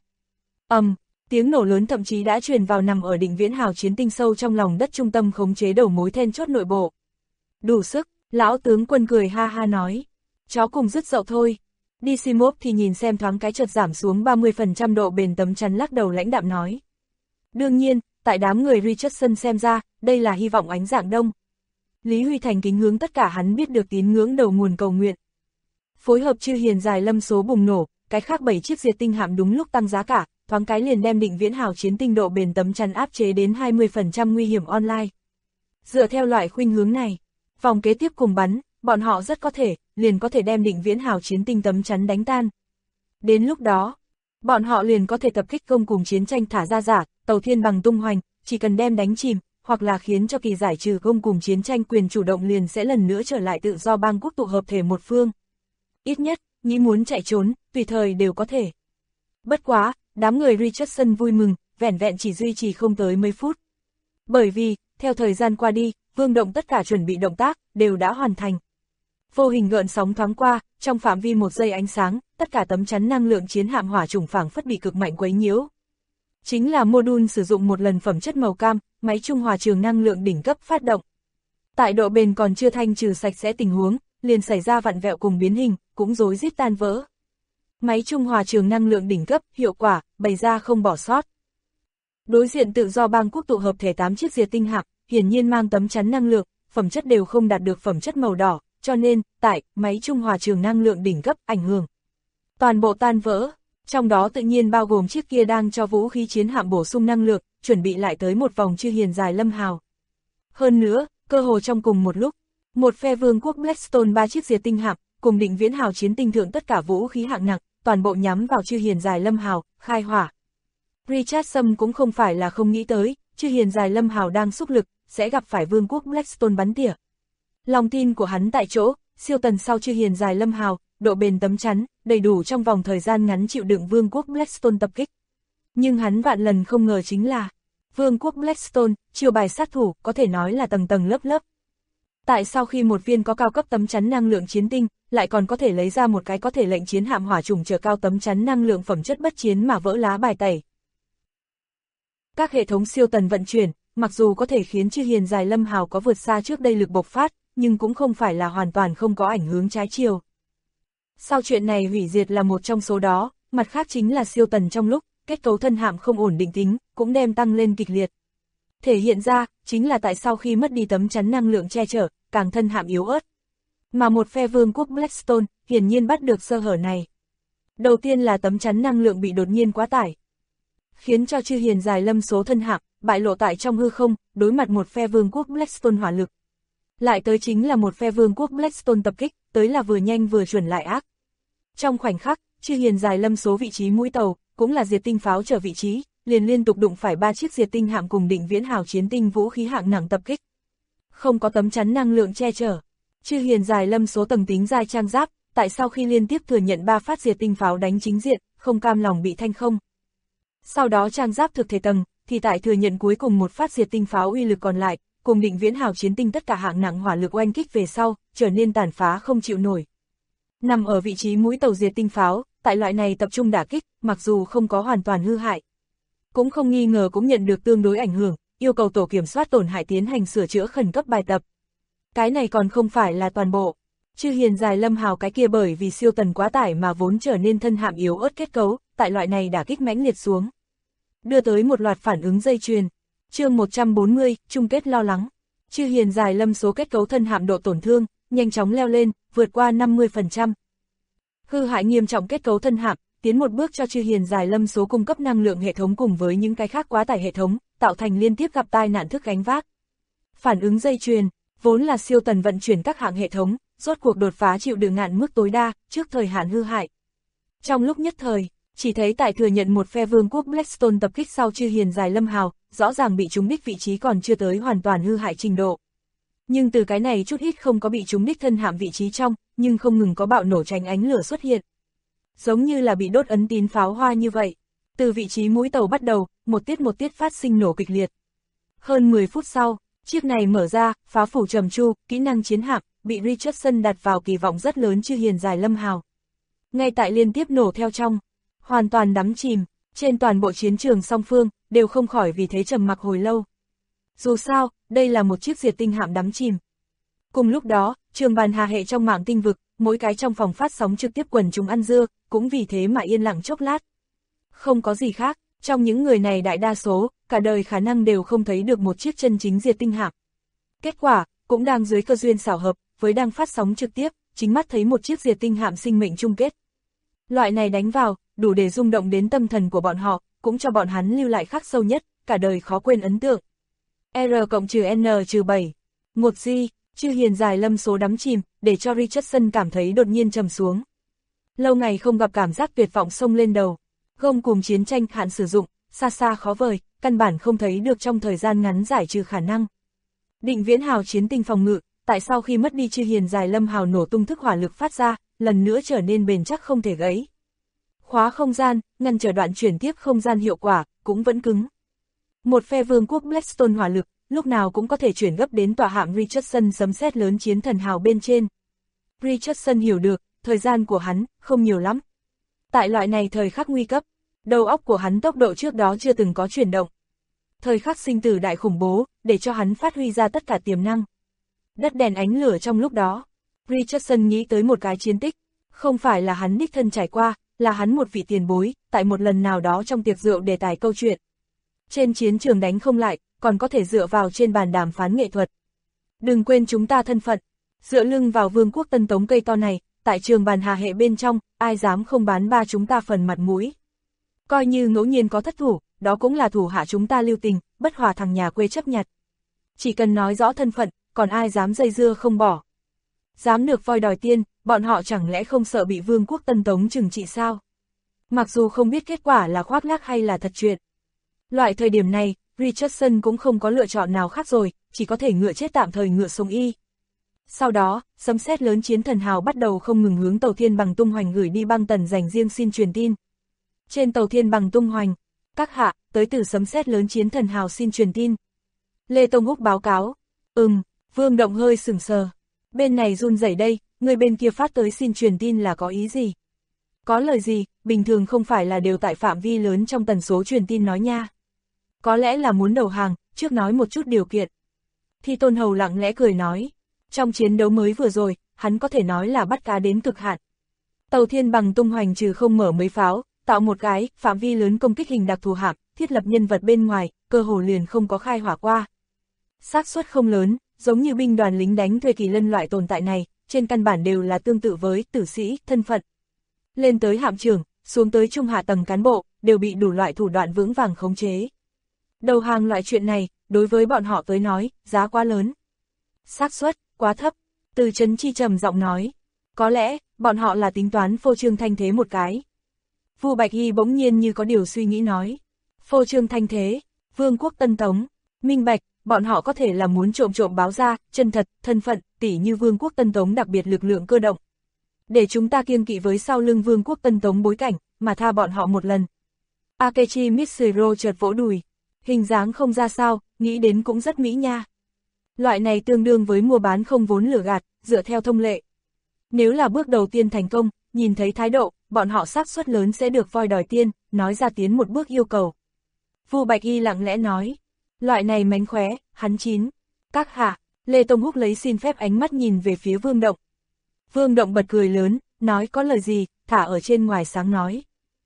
Tiếng nổ lớn thậm chí đã truyền vào nằm ở Định Viễn Hào chiến tinh sâu trong lòng đất trung tâm khống chế đầu mối then chốt nội bộ. Đủ sức, lão tướng quân cười ha ha nói. Chó cùng dứt dậu thôi. Disimov thì nhìn xem thoáng cái chợt giảm xuống 30% độ bền tấm chắn lắc đầu lãnh đạm nói. Đương nhiên, tại đám người Richardson xem ra, đây là hy vọng ánh dạng đông. Lý Huy Thành kính hướng tất cả hắn biết được tín ngưỡng đầu nguồn cầu nguyện. Phối hợp Chư Hiền Dài Lâm số bùng nổ, cái khác 7 chiếc diệt tinh hạm đúng lúc tăng giá cả, thoáng cái liền đem Định Viễn Hào chiến tinh độ bền tấm chắn áp chế đến 20% nguy hiểm online. Dựa theo loại khuynh hướng này, vòng kế tiếp cùng bắn, bọn họ rất có thể, liền có thể đem Định Viễn Hào chiến tinh tấm chắn đánh tan. Đến lúc đó, bọn họ liền có thể tập kích công cùng chiến tranh thả ra giả, Tàu Thiên Bằng tung hoành, chỉ cần đem đánh chìm, hoặc là khiến cho kỳ giải trừ công cùng chiến tranh quyền chủ động liền sẽ lần nữa trở lại tự do bang quốc tụ hợp thể một phương. Ít nhất, nghĩ muốn chạy trốn, tùy thời đều có thể. Bất quá, đám người Richardson vui mừng, vẻn vẹn chỉ duy trì không tới mấy phút. Bởi vì, theo thời gian qua đi, Vương Động tất cả chuẩn bị động tác, đều đã hoàn thành. Vô hình gợn sóng thoáng qua, trong phạm vi 1 giây ánh sáng, tất cả tấm chắn năng lượng chiến hạm hỏa trùng phảng phất bị cực mạnh quấy nhiễu. Chính là module sử dụng một lần phẩm chất màu cam, máy trung hòa trường năng lượng đỉnh cấp phát động. Tại độ bền còn chưa thanh trừ sạch sẽ tình huống, liền xảy ra vặn vẹo cùng biến hình, cũng rối rít tan vỡ. Máy trung hòa trường năng lượng đỉnh cấp, hiệu quả, bày ra không bỏ sót. Đối diện tự do bang quốc tụ hợp thể 8 chiếc diệt tinh hạm, hiển nhiên mang tấm chắn năng lượng, phẩm chất đều không đạt được phẩm chất màu đỏ, cho nên, tại máy trung hòa trường năng lượng đỉnh cấp ảnh hưởng. Toàn bộ tan vỡ, trong đó tự nhiên bao gồm chiếc kia đang cho vũ khí chiến hạm bổ sung năng lượng, chuẩn bị lại tới một vòng Chư Hiền Dài Lâm hào. Hơn nữa, cơ hồ trong cùng một lúc, một phe vương quốc Blackstone 3 chiếc diệt tinh hạm, cùng Định Viễn Hào chiến tinh thượng tất cả vũ khí hạng nặng, toàn bộ nhắm vào Chư Hiền Dài Lâm hào, khai hỏa. Richardson cũng không phải là không nghĩ tới, Chư Hiền Dài Lâm hào đang xúc lực, sẽ gặp phải vương quốc Blackstone bắn tỉa. Lòng tin của hắn tại chỗ, siêu tần sau Chư Hiền Dài Lâm hào, độ bền tấm chắn, đầy đủ trong vòng thời gian ngắn chịu đựng vương quốc Blackstone tập kích. Nhưng hắn vạn lần không ngờ chính là, vương quốc Blackstone, chiêu bài sát thủ, có thể nói là tầng tầng lớp lớp. Tại sao khi một viên có cao cấp tấm chắn năng lượng chiến tinh, lại còn có thể lấy ra một cái có thể lệnh chiến hạm hỏa trùng trở cao tấm chắn năng lượng phẩm chất bất chiến mà vỡ lá bài tẩy? Các hệ thống siêu tần vận chuyển, mặc dù có thể khiến Chư Hiền Dài Lâm Hào có vượt xa trước đây lực bộc phát, nhưng cũng không phải là hoàn toàn không có ảnh hưởng trái chiều. Sau chuyện này hủy diệt là một trong số đó, mặt khác chính là siêu tần trong lúc kết cấu thân hạm không ổn định tính, cũng đem tăng lên kịch liệt. Thể hiện ra, chính là tại sao khi mất đi tấm chắn năng lượng che chở, càng thân hạm yếu ớt. Mà một phe vương quốc Blackstone, hiển nhiên bắt được sơ hở này. Đầu tiên là tấm chắn năng lượng bị đột nhiên quá tải, khiến cho Chư Hiền Dài Lâm số thân hạm, bại lộ tại trong hư không, đối mặt một phe vương quốc Blackstone hỏa lực. Lại tới chính là một phe vương quốc Blackstone tập kích, tới là vừa nhanh vừa chuẩn lại ác. Trong khoảnh khắc, Chư Hiền Dài Lâm số vị trí mũi tàu, cũng là diệt tinh pháo trở vị trí, liền liên tục đụng phải 3 chiếc diệt tinh hạm cùng Định Viễn Hào chiến tinh vũ khí hạng nặng tập kích. Không có tấm chắn năng lượng che chở, Chư Hiền Dài Lâm số tầng tính giai trang giáp, tại sau khi liên tiếp thừa nhận 3 phát diệt tinh pháo đánh chính diện, không cam lòng bị thanh không. Sau đó trang giáp thực thể tầng, thì tại thừa nhận cuối cùng một phát diệt tinh pháo uy lực còn lại, cùng Định Viễn Hào chiến tinh tất cả hạng nặng hỏa lực oanh kích về sau, trở nên tàn phá không chịu nổi. Nằm ở vị trí mũi tàu diệt tinh pháo, tại loại này tập trung đả kích, mặc dù không có hoàn toàn hư hại, cũng không nghi ngờ cũng nhận được tương đối ảnh hưởng, yêu cầu tổ kiểm soát tổn hại tiến hành sửa chữa khẩn cấp bài tập. Cái này còn không phải là toàn bộ. Chư Hiền Dài Lâm Hào cái kia bởi vì siêu tần quá tải mà vốn trở nên thân hạm yếu ớt kết cấu, tại loại này đả kích mãnh liệt xuống, đưa tới một loạt phản ứng dây chuyền. Chương 140, chung kết lo lắng. Chư Hiền Dài Lâm số kết cấu thân hạm độ tổn thương nhanh chóng leo lên, vượt qua 50%. Hư hại nghiêm trọng kết cấu thân hạm, tiến một bước cho Chư Hiền Dài Lâm số cung cấp năng lượng hệ thống cùng với những cái khác quá tải hệ thống, tạo thành liên tiếp gặp tai nạn thức gánh vác. Phản ứng dây chuyền, vốn là siêu tần vận chuyển các hạng hệ thống, rốt cuộc đột phá chịu đựng hạn mức tối đa, trước thời hạn hư hại. Trong lúc nhất thời, chỉ thấy tại thừa nhận một phe vương quốc Blackstone tập kích sau Chư Hiền Dài Lâm Hào, rõ ràng bị trúng đích vị trí còn chưa tới hoàn toàn hư hại trình độ. Nhưng từ cái này chút ít không có bị trúng đích thân hạm vị trí trong, nhưng không ngừng có bạo nổ tránh ánh lửa xuất hiện. Giống như là bị đốt ấn tín pháo hoa như vậy. Từ vị trí mũi tàu bắt đầu, một tiết phát sinh nổ kịch liệt. Hơn 10 phút sau, chiếc này mở ra, phá phủ trầm tru, kỹ năng chiến hạm, bị Richardson đặt vào kỳ vọng rất lớn Chư Hiền Dài Lâm Hào. Ngay tại liên tiếp nổ theo trong, hoàn toàn đắm chìm, trên toàn bộ chiến trường song phương, đều không khỏi vì thế trầm mặc hồi lâu. Dù sao, đây là một chiếc diệt tinh hạm đắm chìm. Cùng lúc đó, Trường Bàn Hà hệ trong mạng tinh vực, mỗi cái trong phòng phát sóng trực tiếp quần chúng ăn dưa, cũng vì thế mà yên lặng chốc lát. Không có gì khác, trong những người này đại đa số, cả đời khả năng đều không thấy được một chiếc chân chính diệt tinh hạm. Kết quả, cũng đang dưới cơ duyên xảo hợp, với đang phát sóng trực tiếp, chính mắt thấy một chiếc diệt tinh hạm sinh mệnh chung kết. Loại này đánh vào, đủ để rung động đến tâm thần của bọn họ, cũng cho bọn hắn lưu lại khắc sâu nhất, cả đời khó quên ấn tượng. R+N+7 1 G, Chư Hiền Dài Lâm số đắm chìm, để cho Richardson cảm thấy đột nhiên trầm xuống. Lâu ngày không gặp cảm giác tuyệt vọng xông lên đầu. Gông cùng chiến tranh hạn sử dụng, xa xa khó vời, căn bản không thấy được trong thời gian ngắn giải trừ khả năng. Định Viễn Hào chiến tinh phòng ngự, tại sau khi mất đi Chư Hiền Dài Lâm Hào nổ tung thức hỏa lực phát ra, lần nữa trở nên bền chắc không thể gãy. Khóa không gian, ngăn trở đoạn chuyển tiếp không gian hiệu quả, cũng vẫn cứng. Một phe vương quốc Blackstone hỏa lực, lúc nào cũng có thể chuyển gấp đến tòa hạm Richardson sấm sét lớn chiến thần hào bên trên. Richardson hiểu được, thời gian của hắn, không nhiều lắm. Tại loại này thời khắc nguy cấp, đầu óc của hắn tốc độ trước đó chưa từng có chuyển động. Thời khắc sinh tử đại khủng bố, để cho hắn phát huy ra tất cả tiềm năng. Đất đèn ánh lửa trong lúc đó, Richardson nghĩ tới một cái chiến tích, không phải là hắn đích thân trải qua, là hắn một vị tiền bối, tại một lần nào đó trong tiệc rượu đề tài câu chuyện. Trên chiến trường đánh không lại, còn có thể dựa vào trên bàn đàm phán nghệ thuật. Đừng quên chúng ta thân phận, dựa lưng vào vương quốc Tân Tống cây to này, tại Trường Bàn Hà hệ bên trong, ai dám không bán ba chúng ta phần mặt mũi. Coi như ngẫu nhiên có thất thủ, đó cũng là thủ hạ chúng ta lưu tình, bất hòa thằng nhà quê chấp nhặt. Chỉ cần nói rõ thân phận, còn ai dám dây dưa không bỏ. Dám được voi đòi tiên, bọn họ chẳng lẽ không sợ bị vương quốc Tân Tống trừng trị sao? Mặc dù không biết kết quả là khoác lác hay là thật chuyện. Loại thời điểm này, Richardson cũng không có lựa chọn nào khác rồi, chỉ có thể ngựa chết tạm thời ngựa sống y. Sau đó, sấm sét lớn chiến thần hào bắt đầu không ngừng hướng tàu Thiên Bằng Tung Hoành gửi đi băng tần dành riêng xin truyền tin. Trên tàu Thiên Bằng Tung Hoành, các hạ, tới từ sấm sét lớn chiến thần hào xin truyền tin. Lê Tông Húc báo cáo. Vương Động hơi sửng sờ. Bên này run rẩy đây, người bên kia phát tới xin truyền tin là có ý gì? Có lời gì, bình thường không phải là đều tại phạm vi lớn trong tần số truyền tin nói nha. Có lẽ là muốn đầu hàng, trước nói một chút điều kiện. Thi Tôn Hầu lặng lẽ cười nói. Trong chiến đấu mới vừa rồi, hắn có thể nói là bắt cá đến cực hạn. Tàu Thiên Bằng Tung Hoành trừ không mở mấy pháo, tạo một cái phạm vi lớn công kích hình đặc thù hạm, thiết lập nhân vật bên ngoài, cơ hồ liền không có khai hỏa qua. Xác suất không lớn, giống như binh đoàn lính đánh thuê kỳ lân loại tồn tại này, trên căn bản đều là tương tự với tử sĩ, thân phận. Lên tới hạm trưởng, xuống tới trung hạ tầng cán bộ, đều bị đủ loại thủ đoạn vững vàng khống chế. Đầu hàng loại chuyện này, đối với bọn họ tới nói, giá quá lớn. Xác suất quá thấp, Từ Chấn Chi trầm giọng nói. Có lẽ, bọn họ là tính toán phô trương thanh thế một cái. Vu Bạch Hy bỗng nhiên như có điều suy nghĩ nói. Phô trương thanh thế, vương quốc Tân Tống, minh bạch, bọn họ có thể là muốn trộm báo ra, chân thật, thân phận, tỉ như vương quốc Tân Tống đặc biệt lực lượng cơ động. Để chúng ta kiêng kỵ với sau lưng vương quốc Tân Tống bối cảnh, mà tha bọn họ một lần. Akechi Mitsuro chợt vỗ đùi. Hình dáng không ra sao, nghĩ đến cũng rất mỹ nha. Loại này tương đương với mua bán không vốn lừa gạt, dựa theo thông lệ. Nếu là bước đầu tiên thành công, nhìn thấy thái độ, bọn họ xác suất lớn sẽ được voi đòi tiên, nói ra tiến một bước yêu cầu. Vu Bạch Y lặng lẽ nói, loại này mánh khóe, hắn chín. Các hạ, Lê Tông Húc lấy xin phép ánh mắt nhìn về phía Vương Động. Vương Động bật cười lớn, nói có lời gì, thả ở trên ngoài sáng nói.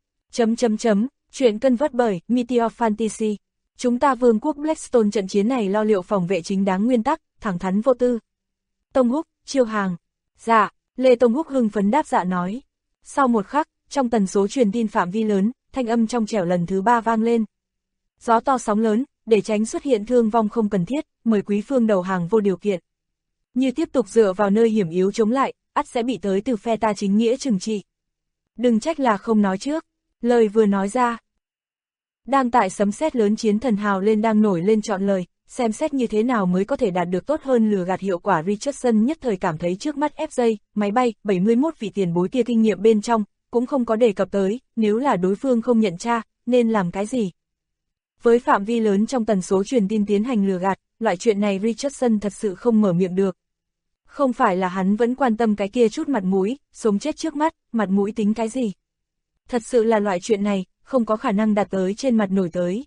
Chuyện cân vất bởi Meteor Fantasy. Chúng ta vương quốc Blackstone trận chiến này lo liệu phòng vệ chính đáng nguyên tắc, thẳng thắn vô tư. Tông Húc, chiêu hàng. Dạ, Lê Tông Húc hưng phấn đáp dạ nói. Sau một khắc, trong tần số truyền tin phạm vi lớn, thanh âm trong trẻo lần thứ 3 vang lên. Gió to sóng lớn, để tránh xuất hiện thương vong không cần thiết, mời quý phương đầu hàng vô điều kiện. Như tiếp tục dựa vào nơi hiểm yếu chống lại, ắt sẽ bị tới từ phe ta chính nghĩa trừng trị. Đừng trách là không nói trước, lời vừa nói ra. Đang tại sấm sét lớn chiến thần hào lên đang nổi lên chọn lời, xem xét như thế nào mới có thể đạt được tốt hơn lừa gạt hiệu quả. Richardson nhất thời cảm thấy trước mắt FJ, máy bay, 71 vị tiền bối kia kinh nghiệm bên trong, cũng không có đề cập tới, nếu là đối phương không nhận tra, nên làm cái gì. Với phạm vi lớn trong tần số truyền tin tiến hành lừa gạt, loại chuyện này Richardson thật sự không mở miệng được. Không phải là hắn vẫn quan tâm cái kia chút mặt mũi, sống chết trước mắt, mặt mũi tính cái gì. Thật sự là loại chuyện này, không có khả năng đạt tới trên mặt nổi tới.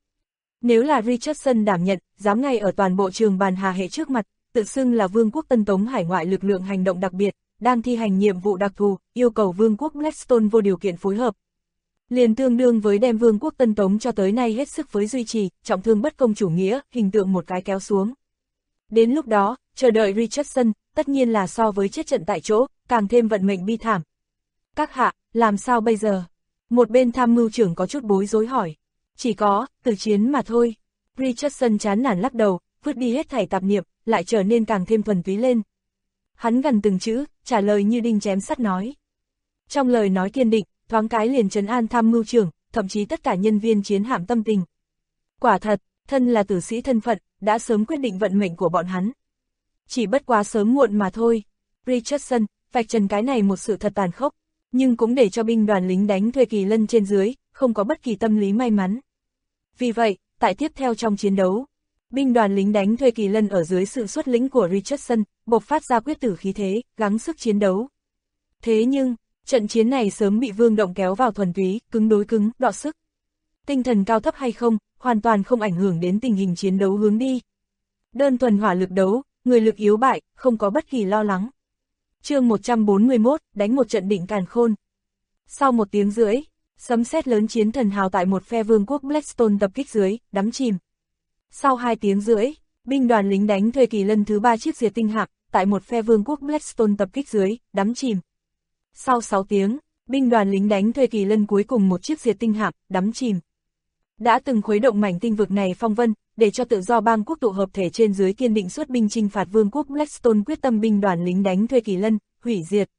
Nếu là Richardson đảm nhận, dám ngay ở toàn bộ trường bàn hà hệ trước mặt, tự xưng là vương quốc Tân Tống hải ngoại lực lượng hành động đặc biệt, đang thi hành nhiệm vụ đặc thù, yêu cầu vương quốc Blackstone vô điều kiện phối hợp. Liền tương đương với đem vương quốc Tân Tống cho tới nay hết sức với duy trì, trọng thương bất công chủ nghĩa, hình tượng một cái kéo xuống. Đến lúc đó, chờ đợi Richardson, tất nhiên là so với chết trận tại chỗ, càng thêm vận mệnh bi thảm. Các hạ, làm sao bây giờ? Một bên tham mưu trưởng có chút bối rối hỏi. Chỉ có, từ chiến mà thôi. Richardson chán nản lắc đầu, vứt đi hết thảy tạp niệm, lại trở nên càng thêm thuần túy lên. Hắn gần từng chữ, trả lời như đinh chém sắt nói. Trong lời nói kiên định, thoáng cái liền trấn an tham mưu trưởng, thậm chí tất cả nhân viên chiến hạm tâm tình. Quả thật, thân là tử sĩ thân phận, đã sớm quyết định vận mệnh của bọn hắn. Chỉ bất quá sớm muộn mà thôi. Richardson, vạch trần cái này một sự thật tàn khốc, nhưng cũng để cho binh đoàn lính đánh thuê kỳ lân trên dưới, không có bất kỳ tâm lý may mắn. Vì vậy, tại tiếp theo trong chiến đấu, binh đoàn lính đánh thuê kỳ lân ở dưới sự xuất lĩnh của Richardson, bộc phát ra quyết tử khí thế, gắng sức chiến đấu. Thế nhưng, trận chiến này sớm bị Vương Động kéo vào thuần túy, cứng đối cứng, đọ sức. Tinh thần cao thấp hay không, hoàn toàn không ảnh hưởng đến tình hình chiến đấu hướng đi. Đơn thuần hỏa lực đấu, người lực yếu bại, không có bất kỳ lo lắng. Chương 141, đánh một trận định càn khôn. Sau 1 tiếng rưỡi, sấm sét lớn chiến thần hào tại một phe vương quốc Blackstone tập kích dưới, đắm chìm. Sau 2 tiếng rưỡi, binh đoàn lính đánh thuê kỳ lân thứ 3 chiếc diệt tinh hạm, tại một phe vương quốc Blackstone tập kích dưới, đắm chìm. Sau 6 tiếng, binh đoàn lính đánh thuê kỳ lân cuối cùng một chiếc diệt tinh hạm, đắm chìm. Đã từng khuấy động mảnh tinh vực này phong vân, để cho tự do bang quốc tụ hợp thể trên dưới kiên định xuất binh chinh phạt vương quốc Blackstone, quyết tâm binh đoàn lính đánh thuê kỳ lân, hủy diệt.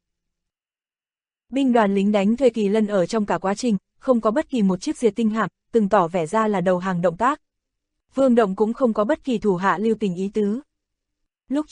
Binh đoàn lính đánh thuê kỳ lân ở trong cả quá trình, không có bất kỳ một chiếc diệt tinh hạm, từng tỏ vẻ ra là đầu hàng động tác. Vương Động cũng không có bất kỳ thủ hạ lưu tình ý tứ. Lúc trước,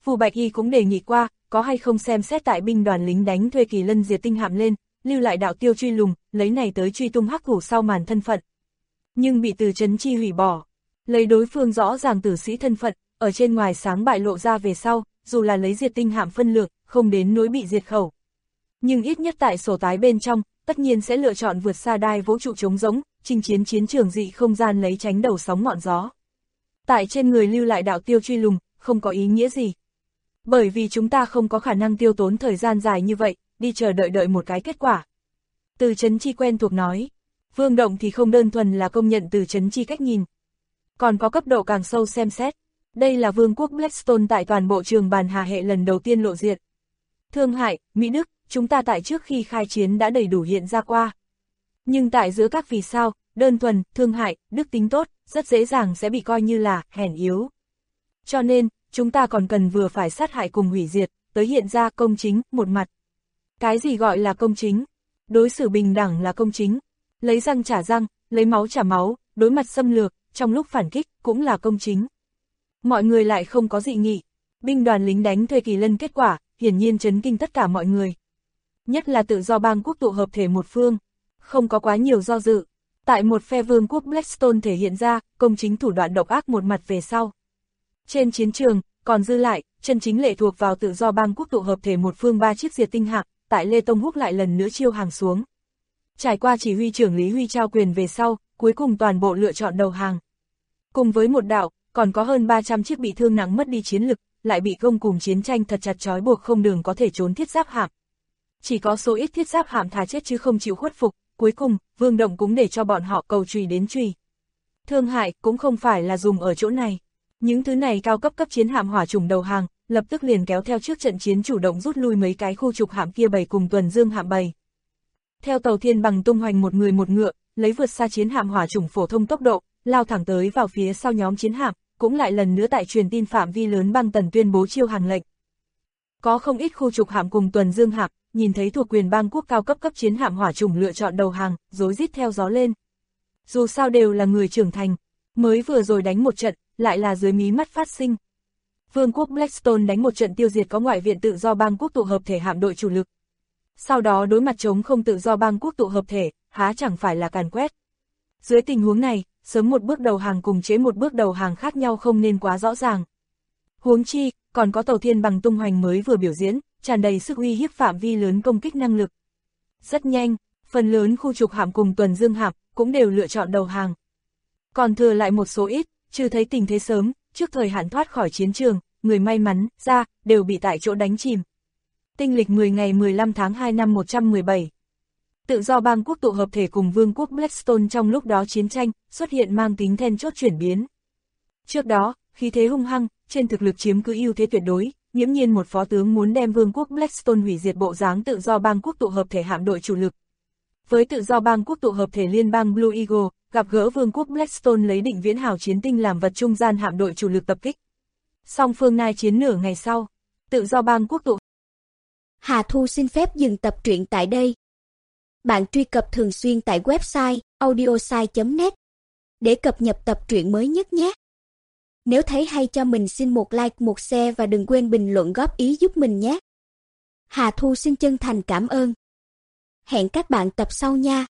Phù Bạch Y cũng đề nghị qua, có hay không xem xét tại binh đoàn lính đánh thuê Kỳ Lân diệt tinh hạm lên, lưu lại đạo tiêu truy lùng, lấy này tới truy tung hắc thủ sau màn thân phận. Nhưng bị Từ Chấn Chi hủy bỏ. Lấy đối phương rõ ràng tử sĩ thân phận, ở trên ngoài sáng bại lộ ra về sau, dù là lấy diệt tinh hạm phân lượng, không đến nỗi bị diệt khẩu. Nhưng ít nhất tại sổ tái bên trong, tất nhiên sẽ lựa chọn vượt xa đai vũ trụ trống rỗng, chinh chiến chiến trường dị không gian lấy tránh đầu sóng ngọn gió. Tại trên người lưu lại đạo tiêu truy lùng, không có ý nghĩa gì. Bởi vì chúng ta không có khả năng tiêu tốn thời gian dài như vậy, đi chờ đợi một cái kết quả. Từ Chấn Chi quen thuộc nói, Vương Động thì không đơn thuần là công nhận Từ Chấn Chi cách nhìn. Còn có cấp độ càng sâu xem xét. Đây là vương quốc Blackstone tại toàn bộ trường bàn hà hệ lần đầu tiên lộ diện. Thương Hải, Mỹ Đức, chúng ta tại trước khi khai chiến đã đầy đủ hiện ra qua. Nhưng tại giữa các vì sao, đơn thuần, Thương Hải, Đức tính tốt, rất dễ dàng sẽ bị coi như là hèn yếu. Cho nên, chúng ta còn cần vừa phải sát hại cùng hủy diệt, tới hiện ra công chính, một mặt. Cái gì gọi là công chính? Đối xử bình đẳng là công chính. Lấy răng trả răng, lấy máu trả máu, đối mặt xâm lược, trong lúc phản kích, cũng là công chính. Mọi người lại không có dị nghị. Binh đoàn lính đánh thuê Kỳ Lân kết quả, hiển nhiên chấn kinh tất cả mọi người. Nhất là tự do bang quốc tụ hợp thể một phương. Không có quá nhiều do dự. Tại một phe vương quốc Blackstone thể hiện ra, công chính thủ đoạn độc ác một mặt về sau. Trên chiến trường, còn dư lại, chân chính lệ thuộc vào tự do bang quốc tụ hợp thể một phương 3 chiếc diệt tinh hạm, tại Lê Tông Húc lại lần nữa chiêu hàng xuống. Trải qua chỉ huy trưởng Lý Huy trao quyền về sau, cuối cùng toàn bộ lựa chọn đầu hàng. Cùng với một đạo, còn có hơn 300 chiếc bị thương nặng mất đi chiến lực, lại bị công cùng chiến tranh thật chặt trói buộc không đường có thể trốn thiết giáp hạm. Chỉ có số ít thiết giáp hạm thà chết chứ không chịu khuất phục, cuối cùng, Vương Động cũng để cho bọn họ cầu trùy đến trùy. Thương hại cũng không phải là dùng ở chỗ này. Những thứ này cao cấp cấp chiến hạm hỏa chủng đầu hàng, lập tức liền kéo theo trước trận chiến chủ động rút lui mấy cái khu trục hạm kia bầy cùng tuần dương hạm bầy. Theo tàu Thiên Bằng tung hoành một người một ngựa, lấy vượt xa chiến hạm hỏa chủng phổ thông tốc độ, lao thẳng tới vào phía sau nhóm chiến hạm, cũng lại lần nữa tại truyền tin phạm vi lớn băng tần tuyên bố chiêu hàng lệnh. Có không ít khu trục hạm cùng tuần dương hạm, nhìn thấy thuộc quyền bang quốc cao cấp cấp chiến hạm hỏa chủng lựa chọn đầu hàng, rối rít theo gió lên. Dù sao đều là người trưởng thành, mới vừa rồi đánh một trận, lại là dưới mí mắt phát sinh. Vương quốc Blackstone đánh một trận tiêu diệt có ngoại viện tự do bang quốc tụ hợp thể hạm đội chủ lực. Sau đó đối mặt chống không tự do bang quốc tụ hợp thể, há chẳng phải là càn quét. Dưới tình huống này, sớm một bước đầu hàng cùng trễ một bước đầu hàng khác nhau không nên quá rõ ràng. Huống chi, còn có tàu Thiên Bằng tung hoành mới vừa biểu diễn, tràn đầy sức uy hiếp phạm vi lớn công kích năng lực. Rất nhanh, phần lớn khu trục hạm cùng tuần dương hạm cũng đều lựa chọn đầu hàng. Còn thừa lại một số ít, trừ thấy tình thế sớm, trước thời hạn thoát khỏi chiến trường, người may mắn ra đều bị tại chỗ đánh chìm. Tinh lịch 10 ngày 15 tháng 2 năm 117. Tự do bang quốc tụ hợp thể cùng vương quốc Blackstone trong lúc đó chiến tranh xuất hiện mang tính then chốt chuyển biến. Trước đó, khí thế hung hăng, trên thực lực chiếm cứ ưu thế tuyệt đối, nghiễm nhiên một phó tướng muốn đem vương quốc Blackstone hủy diệt bộ dáng tự do bang quốc tụ hợp thể hạm đội chủ lực. Với tự do bang quốc tụ hợp thể liên bang Blue Eagle, gặp gỡ vương quốc Blackstone lấy định viễn hào chiến tinh làm vật trung gian hạm đội chủ lực tập kích. Song phương nai chiến nửa ngày sau, tự do bang quốc tụ. Hà Thu xin phép dừng tập truyện tại đây. Bạn truy cập thường xuyên tại website audiosai.net để cập nhật tập truyện mới nhất nhé. Nếu thấy hay cho mình xin một like, một share và đừng quên bình luận góp ý giúp mình nhé. Hà Thu xin chân thành cảm ơn. Hẹn các bạn tập sau nha.